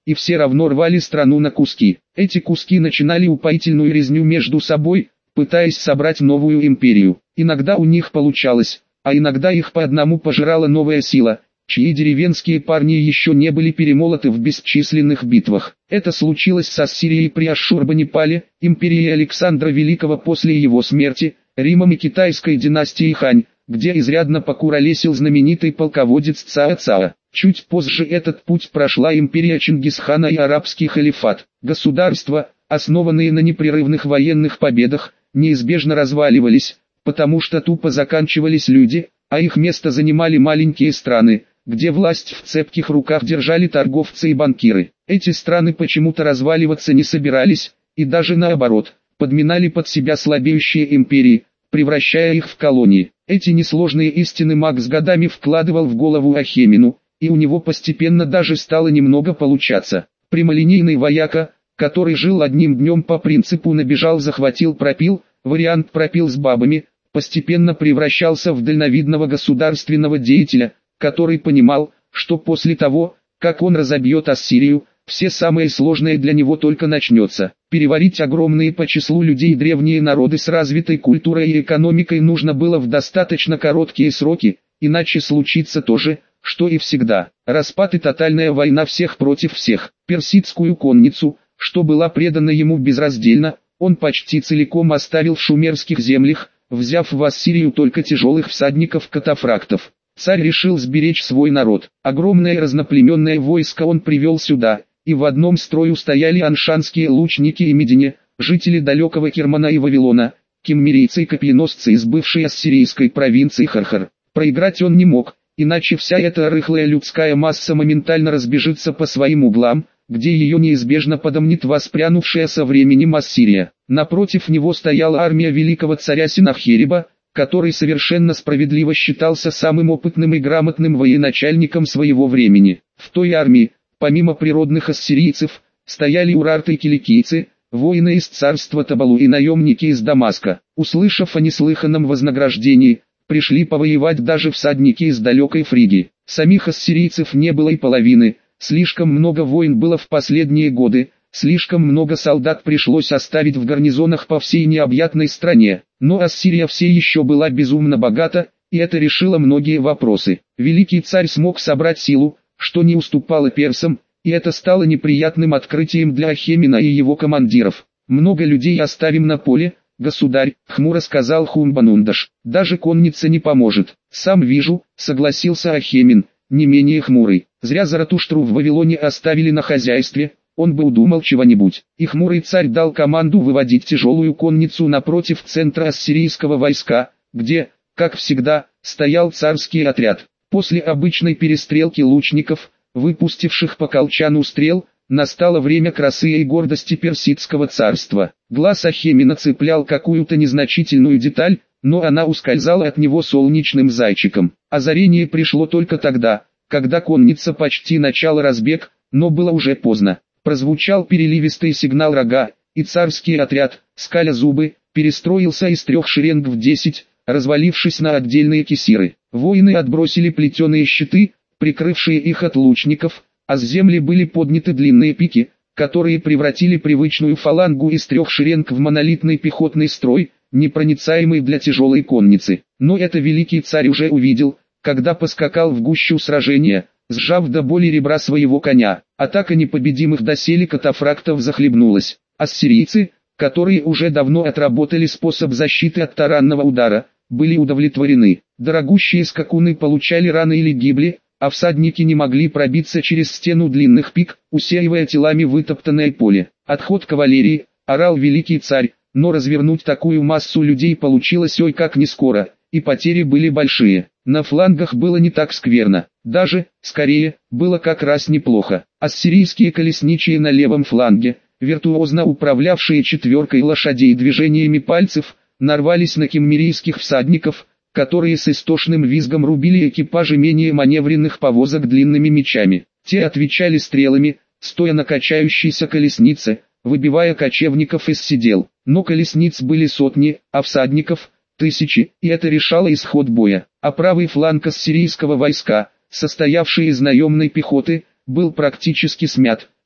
и все равно рвали страну на куски. Эти куски начинали упоительную резню между собой, пытаясь собрать новую империю. Иногда у них получалось, а иногда их по одному пожирала новая сила, чьи деревенские парни еще не были перемолоты в бесчисленных битвах. Это случилось с Ассирией при Ашшурбанипале, империей Александра Великого после его смерти, Римом и китайской династией Хань, где изрядно покуролесил знаменитый полководец Цао Цао. Чуть позже этот путь прошла империя Чингисхана и арабский халифат. Государства, основанные на непрерывных военных победах, неизбежно разваливались, потому что тупо заканчивались люди, а их место занимали маленькие страны, где власть в цепких руках держали торговцы и банкиры. Эти страны почему-то разваливаться не собирались, и даже наоборот, подминали под себя слабеющие империи, превращая их в колонии. Эти несложные истины Макс годами вкладывал в голову Ахемину, и у него постепенно даже стало немного получаться. Прямолинейный вояка, который жил одним днем по принципу набежал, захватил, пропил, вариант пропил с бабами, постепенно превращался в дальновидного государственного деятеля, который понимал, что после того, как он разобьет Ассирию, все самое сложное для него только начнется. Переварить огромные по числу людей древние народы с развитой культурой и экономикой нужно было в достаточно короткие сроки, иначе случится то же, что и всегда. Распад и тотальная война всех против всех. Персидскую конницу, что была предана ему безраздельно, он почти целиком оставил в шумерских землях, взяв в Ассирию только тяжелых всадников-катафрактов. Царь решил сберечь свой народ. Огромное разноплеменное войско он привел сюда, и в одном строю стояли аншанские лучники и медине, жители далекого Кермана и Вавилона, киммерийцы и копьеносцы из бывшей ассирийской провинции Хархар. Проиграть он не мог, иначе вся эта рыхлая людская масса моментально разбежится по своим углам, где ее неизбежно подомнет воспрянувшая со временем Ассирия. Напротив него стояла армия великого царя Сенахериба, который совершенно справедливо считался самым опытным и грамотным военачальником своего времени. В той армии, помимо природных ассирийцев, стояли урарты и киликийцы, воины из царства Табалу и наемники из Дамаска. Услышав о неслыханном вознаграждении, пришли повоевать даже всадники из далекой Фригии. Самих ассирийцев не было и половины, слишком много войн было в последние годы, слишком много солдат пришлось оставить в гарнизонах по всей необъятной стране. Но Ассирия все еще была безумно богата, и это решило многие вопросы. Великий царь смог собрать силу, что не уступало персам, и это стало неприятным открытием для Ахемина и его командиров. «Много людей оставим на поле, государь», — хмуро сказал Хумбанундаш. «Даже конница не поможет». «Сам вижу», — согласился Ахемин, не менее хмурый. «Зря Заратуштру в Вавилоне оставили на хозяйстве, он бы удумал чего-нибудь». И хмурый царь дал команду выводить тяжелую конницу напротив центра ассирийского войска, где, как всегда, стоял царский отряд. После обычной перестрелки лучников, выпустивших по колчану стрел, настало время красы и гордости персидского царства. Глаз Ахемина цеплял какую-то незначительную деталь, но она ускользала от него солнечным зайчиком. Озарение пришло только тогда, когда конница почти начала разбег, но было уже поздно. Прозвучал переливистый сигнал рога, и царский отряд, скаля зубы, перестроился из 3 шеренг в 10, развалившись на отдельные кесиры. Воины отбросили плетеные щиты, прикрывшие их от лучников, а с земли были подняты длинные пики, которые превратили привычную фалангу из 3 шеренг в монолитный пехотный строй, непроницаемый для тяжелой конницы. Но это великий царь уже увидел, когда поскакал в гущу сражения, сжав до боли ребра своего коня. Атака непобедимых доселе катафрактов захлебнулась. Ассирийцы, которые уже давно отработали способ защиты от таранного удара, были удовлетворены. Дорогущие скакуны получали раны или гибли, а всадники не могли пробиться через стену длинных пик, усеивая телами вытоптанное поле. «Отход кавалерии», — орал великий царь, но развернуть такую массу людей получилось ой как не скоро, и потери были большие. На флангах было не так скверно, даже, скорее, было как раз неплохо. Ассирийские колесничие на левом фланге, виртуозно управлявшие 4 лошадей движениями пальцев, нарвались на киммерийских всадников, которые с истошным визгом рубили экипажи менее маневренных повозок длинными мечами. Те отвечали стрелами, стоя на качающейся колеснице, выбивая кочевников из седел. Но колесниц были сотни, а всадников – тысячи, и это решало исход боя. А правый фланг ассирийского войска, состоявший из наемной пехоты, был практически смят,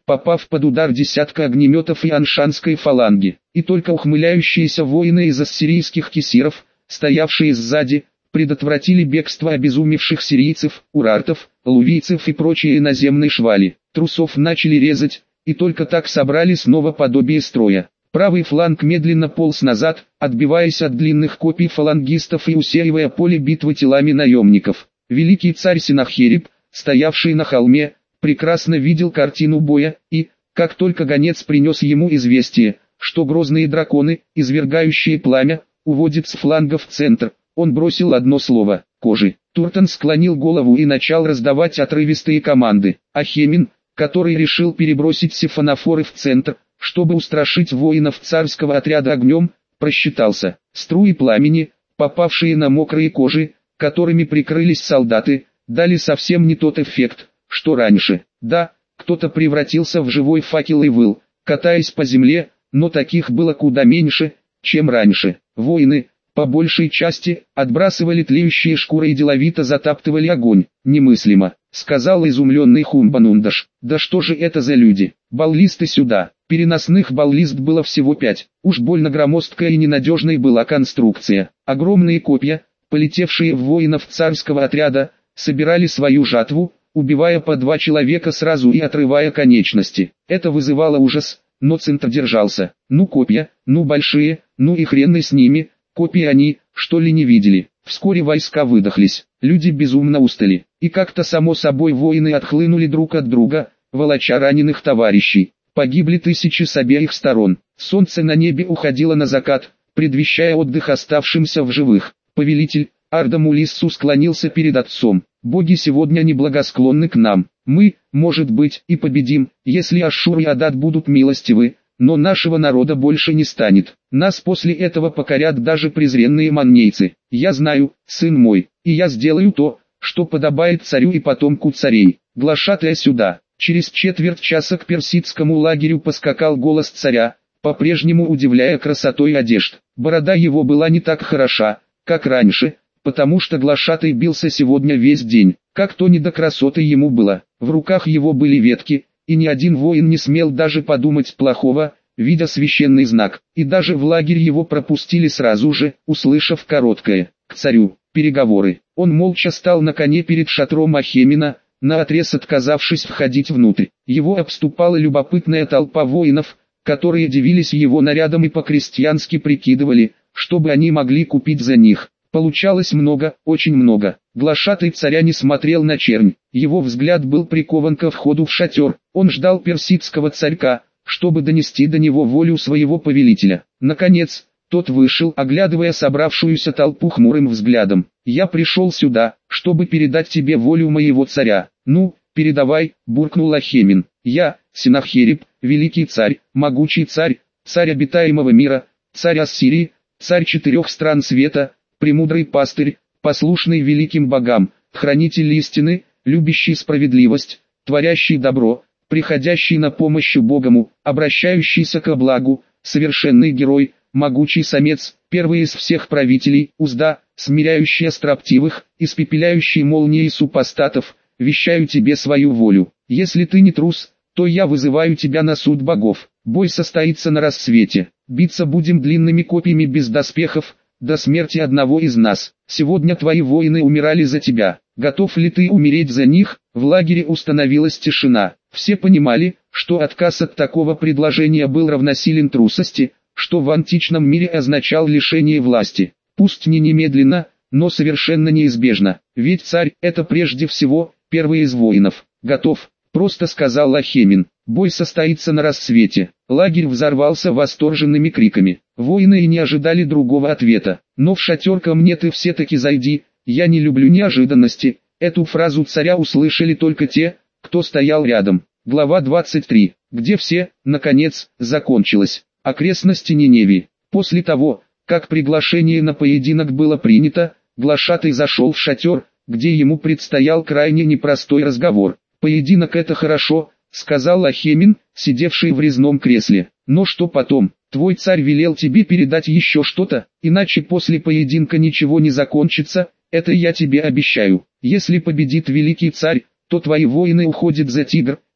попав под удар десятка огнеметов и аншанской фаланги. И только ухмыляющиеся воины из ассирийских кесиров, стоявшие сзади, предотвратили бегство обезумевших сирийцев, урартов, лувийцев и прочие иноземные швали. Трусов начали резать, и только так собрали снова подобие строя. Правый фланг медленно полз назад, отбиваясь от длинных копий фалангистов и усеивая поле битвы телами наемников. Великий царь Сенахериб, стоявший на холме, прекрасно видел картину боя, и, как только гонец принес ему известие, что грозные драконы, извергающие пламя, уводят с фланга в центр, он бросил одно слово – кожи. Туртон склонил голову и начал раздавать отрывистые команды. Ахемен, который решил перебросить сифонофоры в центр, чтобы устрашить воинов царского отряда огнем, просчитался. Струи пламени, попавшие на мокрые кожи, которыми прикрылись солдаты, дали совсем не тот эффект, что раньше. Да, кто-то превратился в живой факел и выл, катаясь по земле, но таких было куда меньше, чем раньше. Воины, по большей части, отбрасывали тлеющие шкуры и деловито затаптывали огонь. «Немыслимо», — сказал изумленный Хумбанундаш. «Да что же это за люди? Баллисты сюда!» Переносных баллист было всего 5. Уж больно громоздкая и ненадежной была конструкция. Огромные копья, полетевшие в воинов царского отряда, собирали свою жатву, убивая по 2 человека сразу и отрывая конечности. Это вызывало ужас, но центр держался. Ну копья, ну большие, ну и хрен с ними, копии они, что ли, не видели. Вскоре войска выдохлись, люди безумно устали, и как-то само собой воины отхлынули друг от друга, волоча раненых товарищей. Погибли тысячи с обеих сторон. Солнце на небе уходило на закат, предвещая отдых оставшимся в живых. Повелитель, Ардамулиссу склонился перед отцом. «Боги сегодня неблагосклонны к нам. Мы, может быть, и победим, если Ашшур и Адад будут милостивы, но нашего народа больше не станет. Нас после этого покорят даже презренные маннейцы. Я знаю, сын мой, и я сделаю то, что подобает царю и потомку царей. Глашатая сюда». Через четверть часа к персидскому лагерю поскакал голос царя, по-прежнему удивляя красотой одежд. Борода его была не так хороша, как раньше, потому что глашатай бился сегодня весь день. Как то не до красоты ему было. В руках его были ветки, и ни один воин не смел даже подумать плохого, видя священный знак. И даже в лагерь его пропустили сразу же, услышав короткое «к царю, переговоры». Он молча стал на коне перед шатром Ахемена, наотрез отказавшись входить внутрь. Его обступала любопытная толпа воинов, которые дивились его нарядам и по-крестьянски прикидывали, чтобы они могли купить за них. Получалось много, очень много. Глашатай царя не смотрел на чернь, его взгляд был прикован ко входу в шатер. Он ждал персидского царька, чтобы донести до него волю своего повелителя. Наконец, тот вышел, оглядывая собравшуюся толпу хмурым взглядом. «Я пришел сюда, чтобы передать тебе волю моего царя». «Ну, передавай», — буркнул Ахемен. «Я, Сенахериб, великий царь, могучий царь, царь обитаемого мира, царь Ассирии, царь 4 стран света, премудрый пастырь, послушный великим богам, хранитель истины, любящий справедливость, творящий добро, приходящий на помощь убогому, обращающийся ко благу, совершенный герой, могучий самец, первый из всех правителей, узда, смиряющая строптивых, испепеляющий молнией супостатов, вещаю тебе свою волю. Если ты не трус, то я вызываю тебя на суд богов. Бой состоится на рассвете. Биться будем длинными копьями без доспехов, до смерти одного из нас. Сегодня твои воины умирали за тебя. Готов ли ты умереть за них?» В лагере установилась тишина. Все понимали, что отказ от такого предложения был равносилен трусости, что в античном мире означал лишение власти. Пусть не немедленно, но совершенно неизбежно. Ведь царь – это прежде всего первый из воинов. «Готов», – просто сказал Ахемен. Бой состоится на рассвете. Лагерь взорвался восторженными криками. Воины и не ожидали другого ответа. «Но в шатер ко мне ты все-таки зайди, я не люблю неожиданности». Эту фразу царя услышали только те, кто стоял рядом. Глава 23. Где все, наконец, закончилась. Окрестности Ниневии. После того, как приглашение на поединок было принято, глашатай зашел в шатер, где ему предстоял крайне непростой разговор. «Поединок — это хорошо», — сказал Ахемен, сидевший в резном кресле. «Но что потом? Твой царь велел тебе передать еще что-то, иначе после поединка ничего не закончится, это я тебе обещаю. Если победит великий царь, то твои воины уходят за Тигр,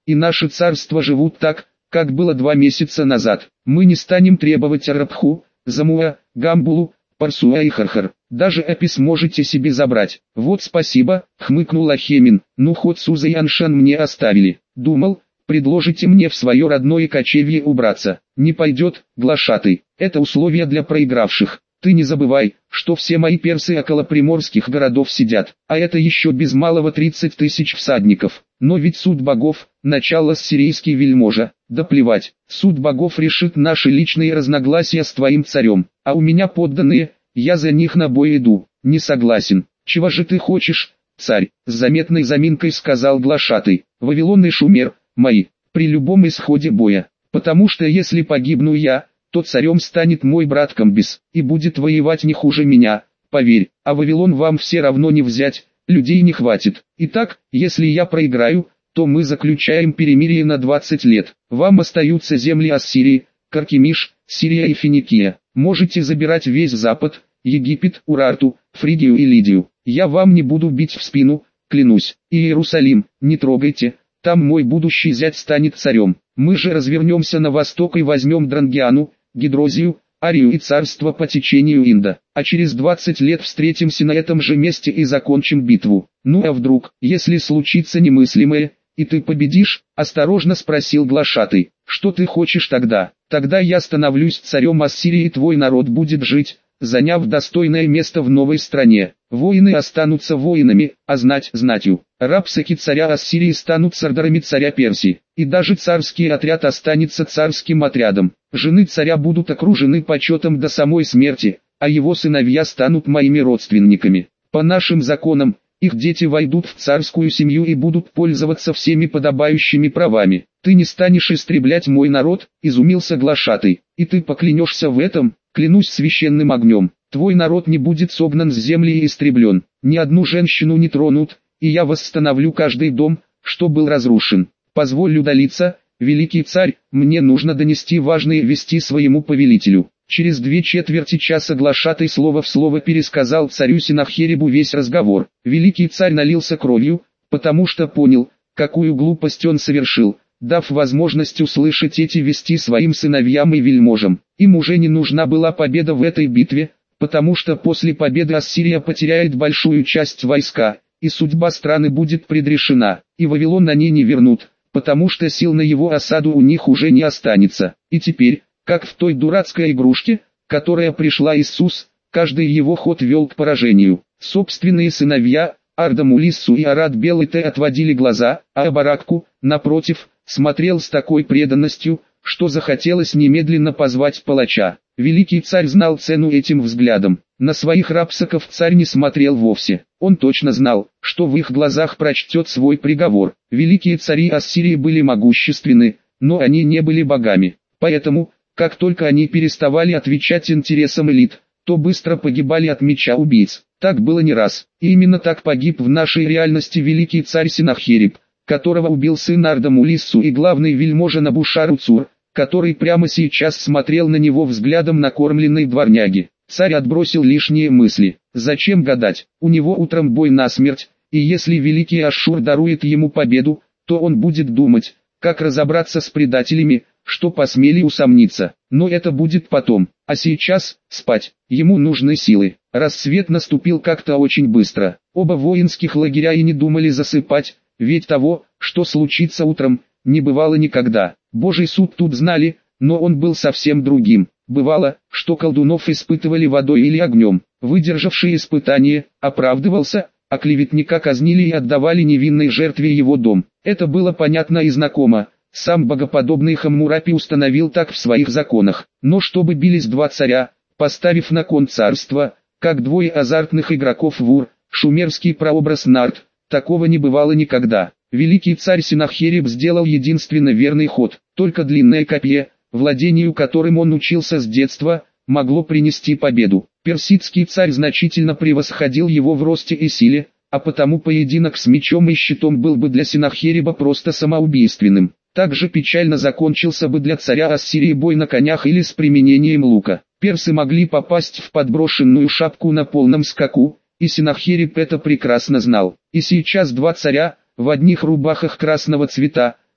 и наши царства живут так, как было 2 месяца назад. Мы не станем требовать Арабху, Замуа, Гамбулу, Парсуа и Хархар. Даже Апис можете себе забрать. Вот спасибо, хмыкнул Ахемин. Ну хоть Суза и Аншан мне оставили. Думал, предложите мне в свое родное кочевье убраться. Не пойдет, глашатый. Это условие для проигравших. Ты не забывай, что все мои персы около приморских городов сидят, а это еще без малого 30 тысяч всадников. Но ведь суд богов, начало ассирийский вельможа, да плевать, суд богов решит наши личные разногласия с твоим царем, а у меня подданные, я за них на бой иду. Не согласен. Чего же ты хочешь, царь? С заметной заминкой сказал глашатый. Вавилон и Шумер, мои, при любом исходе боя, потому что если погибну я, то царем станет мой брат Камбис, и будет воевать не хуже меня, поверь, а Вавилон вам все равно не взять, людей не хватит. Итак, если я проиграю, то мы заключаем перемирие на 20 лет, вам остаются земли Ассирии, Каркемиш, Сирия и Финикия, можете забирать весь Запад, Египет, Урарту, Фригию и Лидию, я вам не буду бить в спину, клянусь, и Иерусалим, не трогайте, там мой будущий зять станет царем, мы же развернемся на восток и возьмем Дрангиану, Гидрозию, Арию и царство по течению Инда, а через 20 лет встретимся на этом же месте и закончим битву. Ну а вдруг, если случится немыслимое, и ты победишь, осторожно спросил глашатый, что ты хочешь тогда? Тогда я становлюсь царем Ассирии и твой народ будет жить, заняв достойное место в новой стране. Воины останутся воинами, а знать знатью. Рабсаки царя Ассирии станут сардарами царя Персии, и даже царский отряд останется царским отрядом. Жены царя будут окружены почетом до самой смерти, а его сыновья станут моими родственниками. По нашим законам, их дети войдут в царскую семью и будут пользоваться всеми подобающими правами. Ты не станешь истреблять мой народ, изумился глашатый, и ты поклянешься в этом? Клянусь священным огнем, твой народ не будет согнан с земли и истреблен, ни одну женщину не тронут, и я восстановлю каждый дом, что был разрушен. Позволь удалиться, великий царь, мне нужно донести важные вести своему повелителю. Через 2/4 часа глашатый слово в слово пересказал царю Сенахерибу весь разговор. Великий царь налился кровью, потому что понял, какую глупость он совершил, дав возможность услышать эти вести своим сыновьям и вельможам. Им уже не нужна была победа в этой битве, потому что после победы Ассирия потеряет большую часть войска, и судьба страны будет предрешена, и Вавилон они не вернут, потому что сил на его осаду у них уже не останется. И теперь, как в той дурацкой игрушке, которая пришла Иисус, каждый его ход вел к поражению. Собственные сыновья, Ардамулиссу и Арад Белый Т отводили глаза, а Абаракку, напротив, смотрел с такой преданностью, что захотелось немедленно позвать палача. Великий царь знал цену этим взглядом. На своих рабсаков царь не смотрел вовсе. Он точно знал, что в их глазах прочтет свой приговор. Великие цари Ассирии были могущественны, но они не были богами. Поэтому, как только они переставали отвечать интересам элит, то быстро погибали от меча убийц. Так было не раз. И именно так погиб в нашей реальности великий царь Сенахериб, которого убил сын Ардамулиссу и главный вельможа Набушар-Уцур, который прямо сейчас смотрел на него взглядом накормленной дворняги. Царь отбросил лишние мысли. Зачем гадать? У него утром бой насмерть, и если великий Ашшур дарует ему победу, то он будет думать, как разобраться с предателями, что посмели усомниться. Но это будет потом. А сейчас, спать. Ему нужны силы. Рассвет наступил как-то очень быстро. Оба воинских лагеря и не думали засыпать, ведь того, что случится утром, не бывало никогда. Божий суд тут знали, но он был совсем другим. Бывало, что колдунов испытывали водой или огнем. Выдержавший испытание, оправдывался, а клеветника казнили и отдавали невинной жертве его дом. Это было понятно и знакомо. Сам богоподобный Хаммурапи установил так в своих законах. Но чтобы бились два царя, поставив на кон царство, как двое азартных игроков в Ур, шумерский прообраз Нарт, такого не бывало никогда. Великий царь Сенахериб сделал единственно верный ход. Только длинное копье, владению которым он учился с детства, могло принести победу. Персидский царь значительно превосходил его в росте и силе, а потому поединок с мечом и щитом был бы для Сенахериба просто самоубийственным. Также печально закончился бы для царя Ассирии бой на конях или с применением лука. Персы могли попасть в подброшенную шапку на полном скаку, и Сенахериб это прекрасно знал. И сейчас два царя, в одних рубахах красного цвета,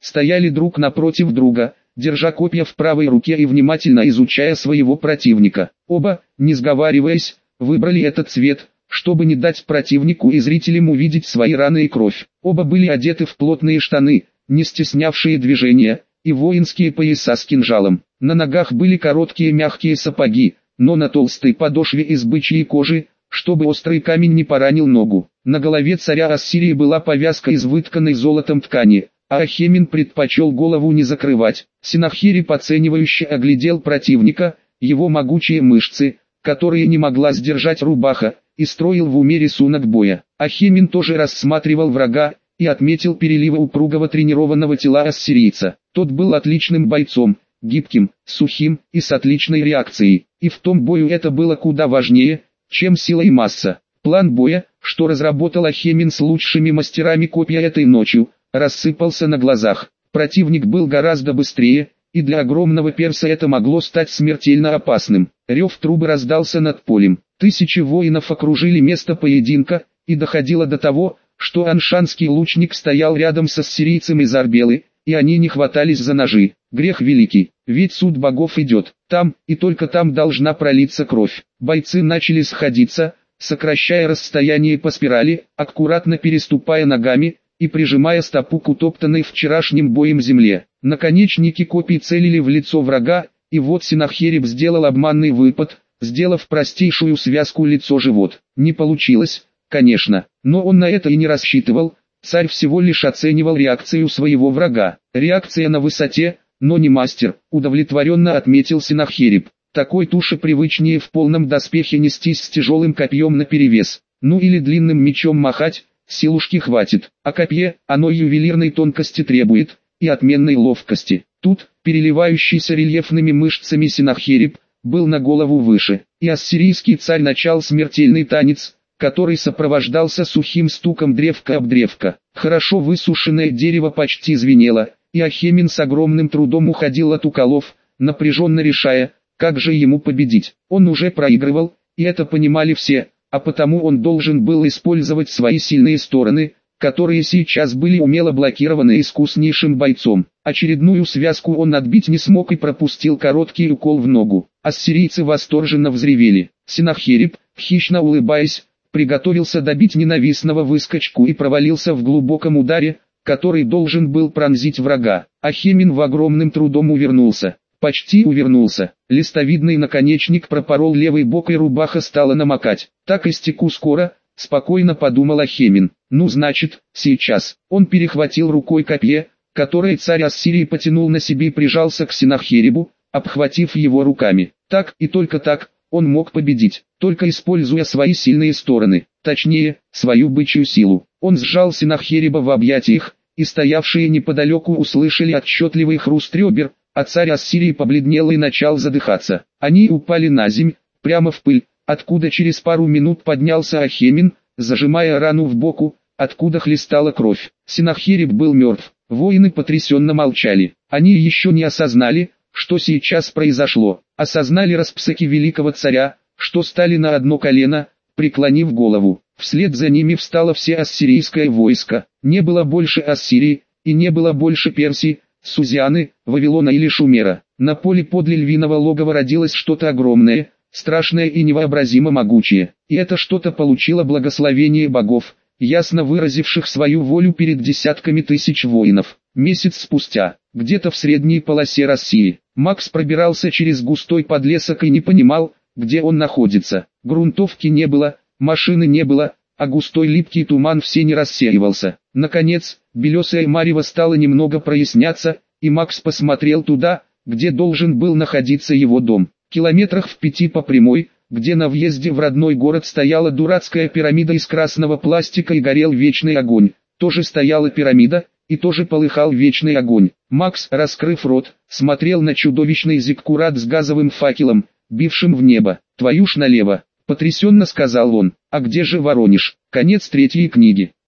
стояли друг напротив друга, держа копья в правой руке и внимательно изучая своего противника. Оба, не сговариваясь, выбрали этот цвет, чтобы не дать противнику и зрителям увидеть свои раны и кровь. Оба были одеты в плотные штаны, не стеснявшие движения, и воинские пояса с кинжалом. На ногах были короткие мягкие сапоги, но на толстой подошве из бычьей кожи, чтобы острый камень не поранил ногу. На голове царя Ассирии была повязка из вытканной золотом ткани, а Ахемен предпочел голову не закрывать. Сеннахериб оценивающе оглядел противника, его могучие мышцы, которые не могла сдержать рубаха, и строил в уме рисунок боя. Ахемен тоже рассматривал врага, и отметил переливы упругого тренированного тела ассирийца. Тот был отличным бойцом, гибким, сухим и с отличной реакцией, и в том бою это было куда важнее, чем сила и масса. План боя, что разработал Ахемен с лучшими мастерами копья этой ночью, рассыпался на глазах. Противник был гораздо быстрее, и для огромного перса это могло стать смертельно опасным. Рев трубы раздался над полем. Тысячи воинов окружили место поединка, и доходило до того, что аншанский лучник стоял рядом с ассирийцем из Арбелы, и они не хватались за ножи. Грех великий, ведь суд богов идет. Там, и только там должна пролиться кровь. Бойцы начали сходиться, сокращая расстояние по спирали, аккуратно переступая ногами, и прижимая стопу к утоптанной вчерашним боем земле. Наконечники копий целили в лицо врага, и вот Сеннахериб сделал обманный выпад, сделав простейшую связку лицо-живот. Не получилось, конечно, но он на это и не рассчитывал. Царь всего лишь оценивал реакцию своего врага. Реакция на высоте, но не мастер, удовлетворенно отметил Сеннахериб. Такой туше привычнее в полном доспехе нестись с тяжелым копьем наперевес, ну или длинным мечом махать, силушки хватит, а копье, оно ювелирной тонкости требует, и отменной ловкости. Тут, переливающийся рельефными мышцами Сеннахериб, был на голову выше, и ассирийский царь начал смертельный танец, который сопровождался сухим стуком древка об древко. Хорошо высушенное дерево почти звенело, и Ахемен с огромным трудом уходил от уколов, напряженно решая, как же ему победить. Он уже проигрывал, и это понимали все, а потому он должен был использовать свои сильные стороны, которые сейчас были умело блокированы искуснейшим бойцом. Очередную связку он отбить не смог и пропустил короткий укол в ногу. Ассирийцы восторженно взревели. Сеннахериб, хищно улыбаясь, приготовился добить ненавистного выскочку и провалился в глубоком ударе, который должен был пронзить врага. Ахемен в огромным трудом увернулся. Почти увернулся. Листовидный наконечник пропорол левый бок и рубаха стала намокать. Так истеку скоро, спокойно подумал Ахемен. Ну значит, сейчас. Он перехватил рукой копье, которое царь Ассирии потянул на себе и прижался к Сеннахерибу, обхватив его руками. Так и только так он мог победить, только используя свои сильные стороны, точнее, свою бычью силу. Он сжал Сеннахериба в объятиях, и стоявшие неподалеку услышали отчетливый хруст ребер, а царь Ассирии побледнел и начал задыхаться. Они упали на земь, прямо в пыль, откуда через пару минут поднялся Ахемен, зажимая рану в боку, откуда хлестала кровь. Сеннахериб был мертв. Воины потрясенно молчали. Они еще не осознали, что сейчас произошло. Осознали распсаки великого царя, что стали на одно колено, преклонив голову. Вслед за ними встало все ассирийское войско. Не было больше Ассирии, и не было больше Персии, Сузианы, Вавилона или Шумера. На поле подле львиного логова родилось что-то огромное, страшное и невообразимо могучее. И это что-то получило благословение богов, ясно выразивших свою волю перед десятками тысяч воинов. Месяц спустя, где-то в средней полосе России, Макс пробирался через густой подлесок и не понимал, где он находится. Грунтовки не было, машины не было, а густой липкий туман все не рассеивался. Наконец, белесое марево стало немного проясняться, и Макс посмотрел туда, где должен был находиться его дом. Километрах в 5 по прямой, где на въезде в родной город стояла дурацкая пирамида из красного пластика и горел вечный огонь. Тоже стояла пирамида, и тоже полыхал вечный огонь. Макс, раскрыв рот, смотрел на чудовищный зиккурат с газовым факелом, бившим в небо. «Твою ж налево!» — потрясенно сказал он. «А где же Воронеж?» Конец 3 книги.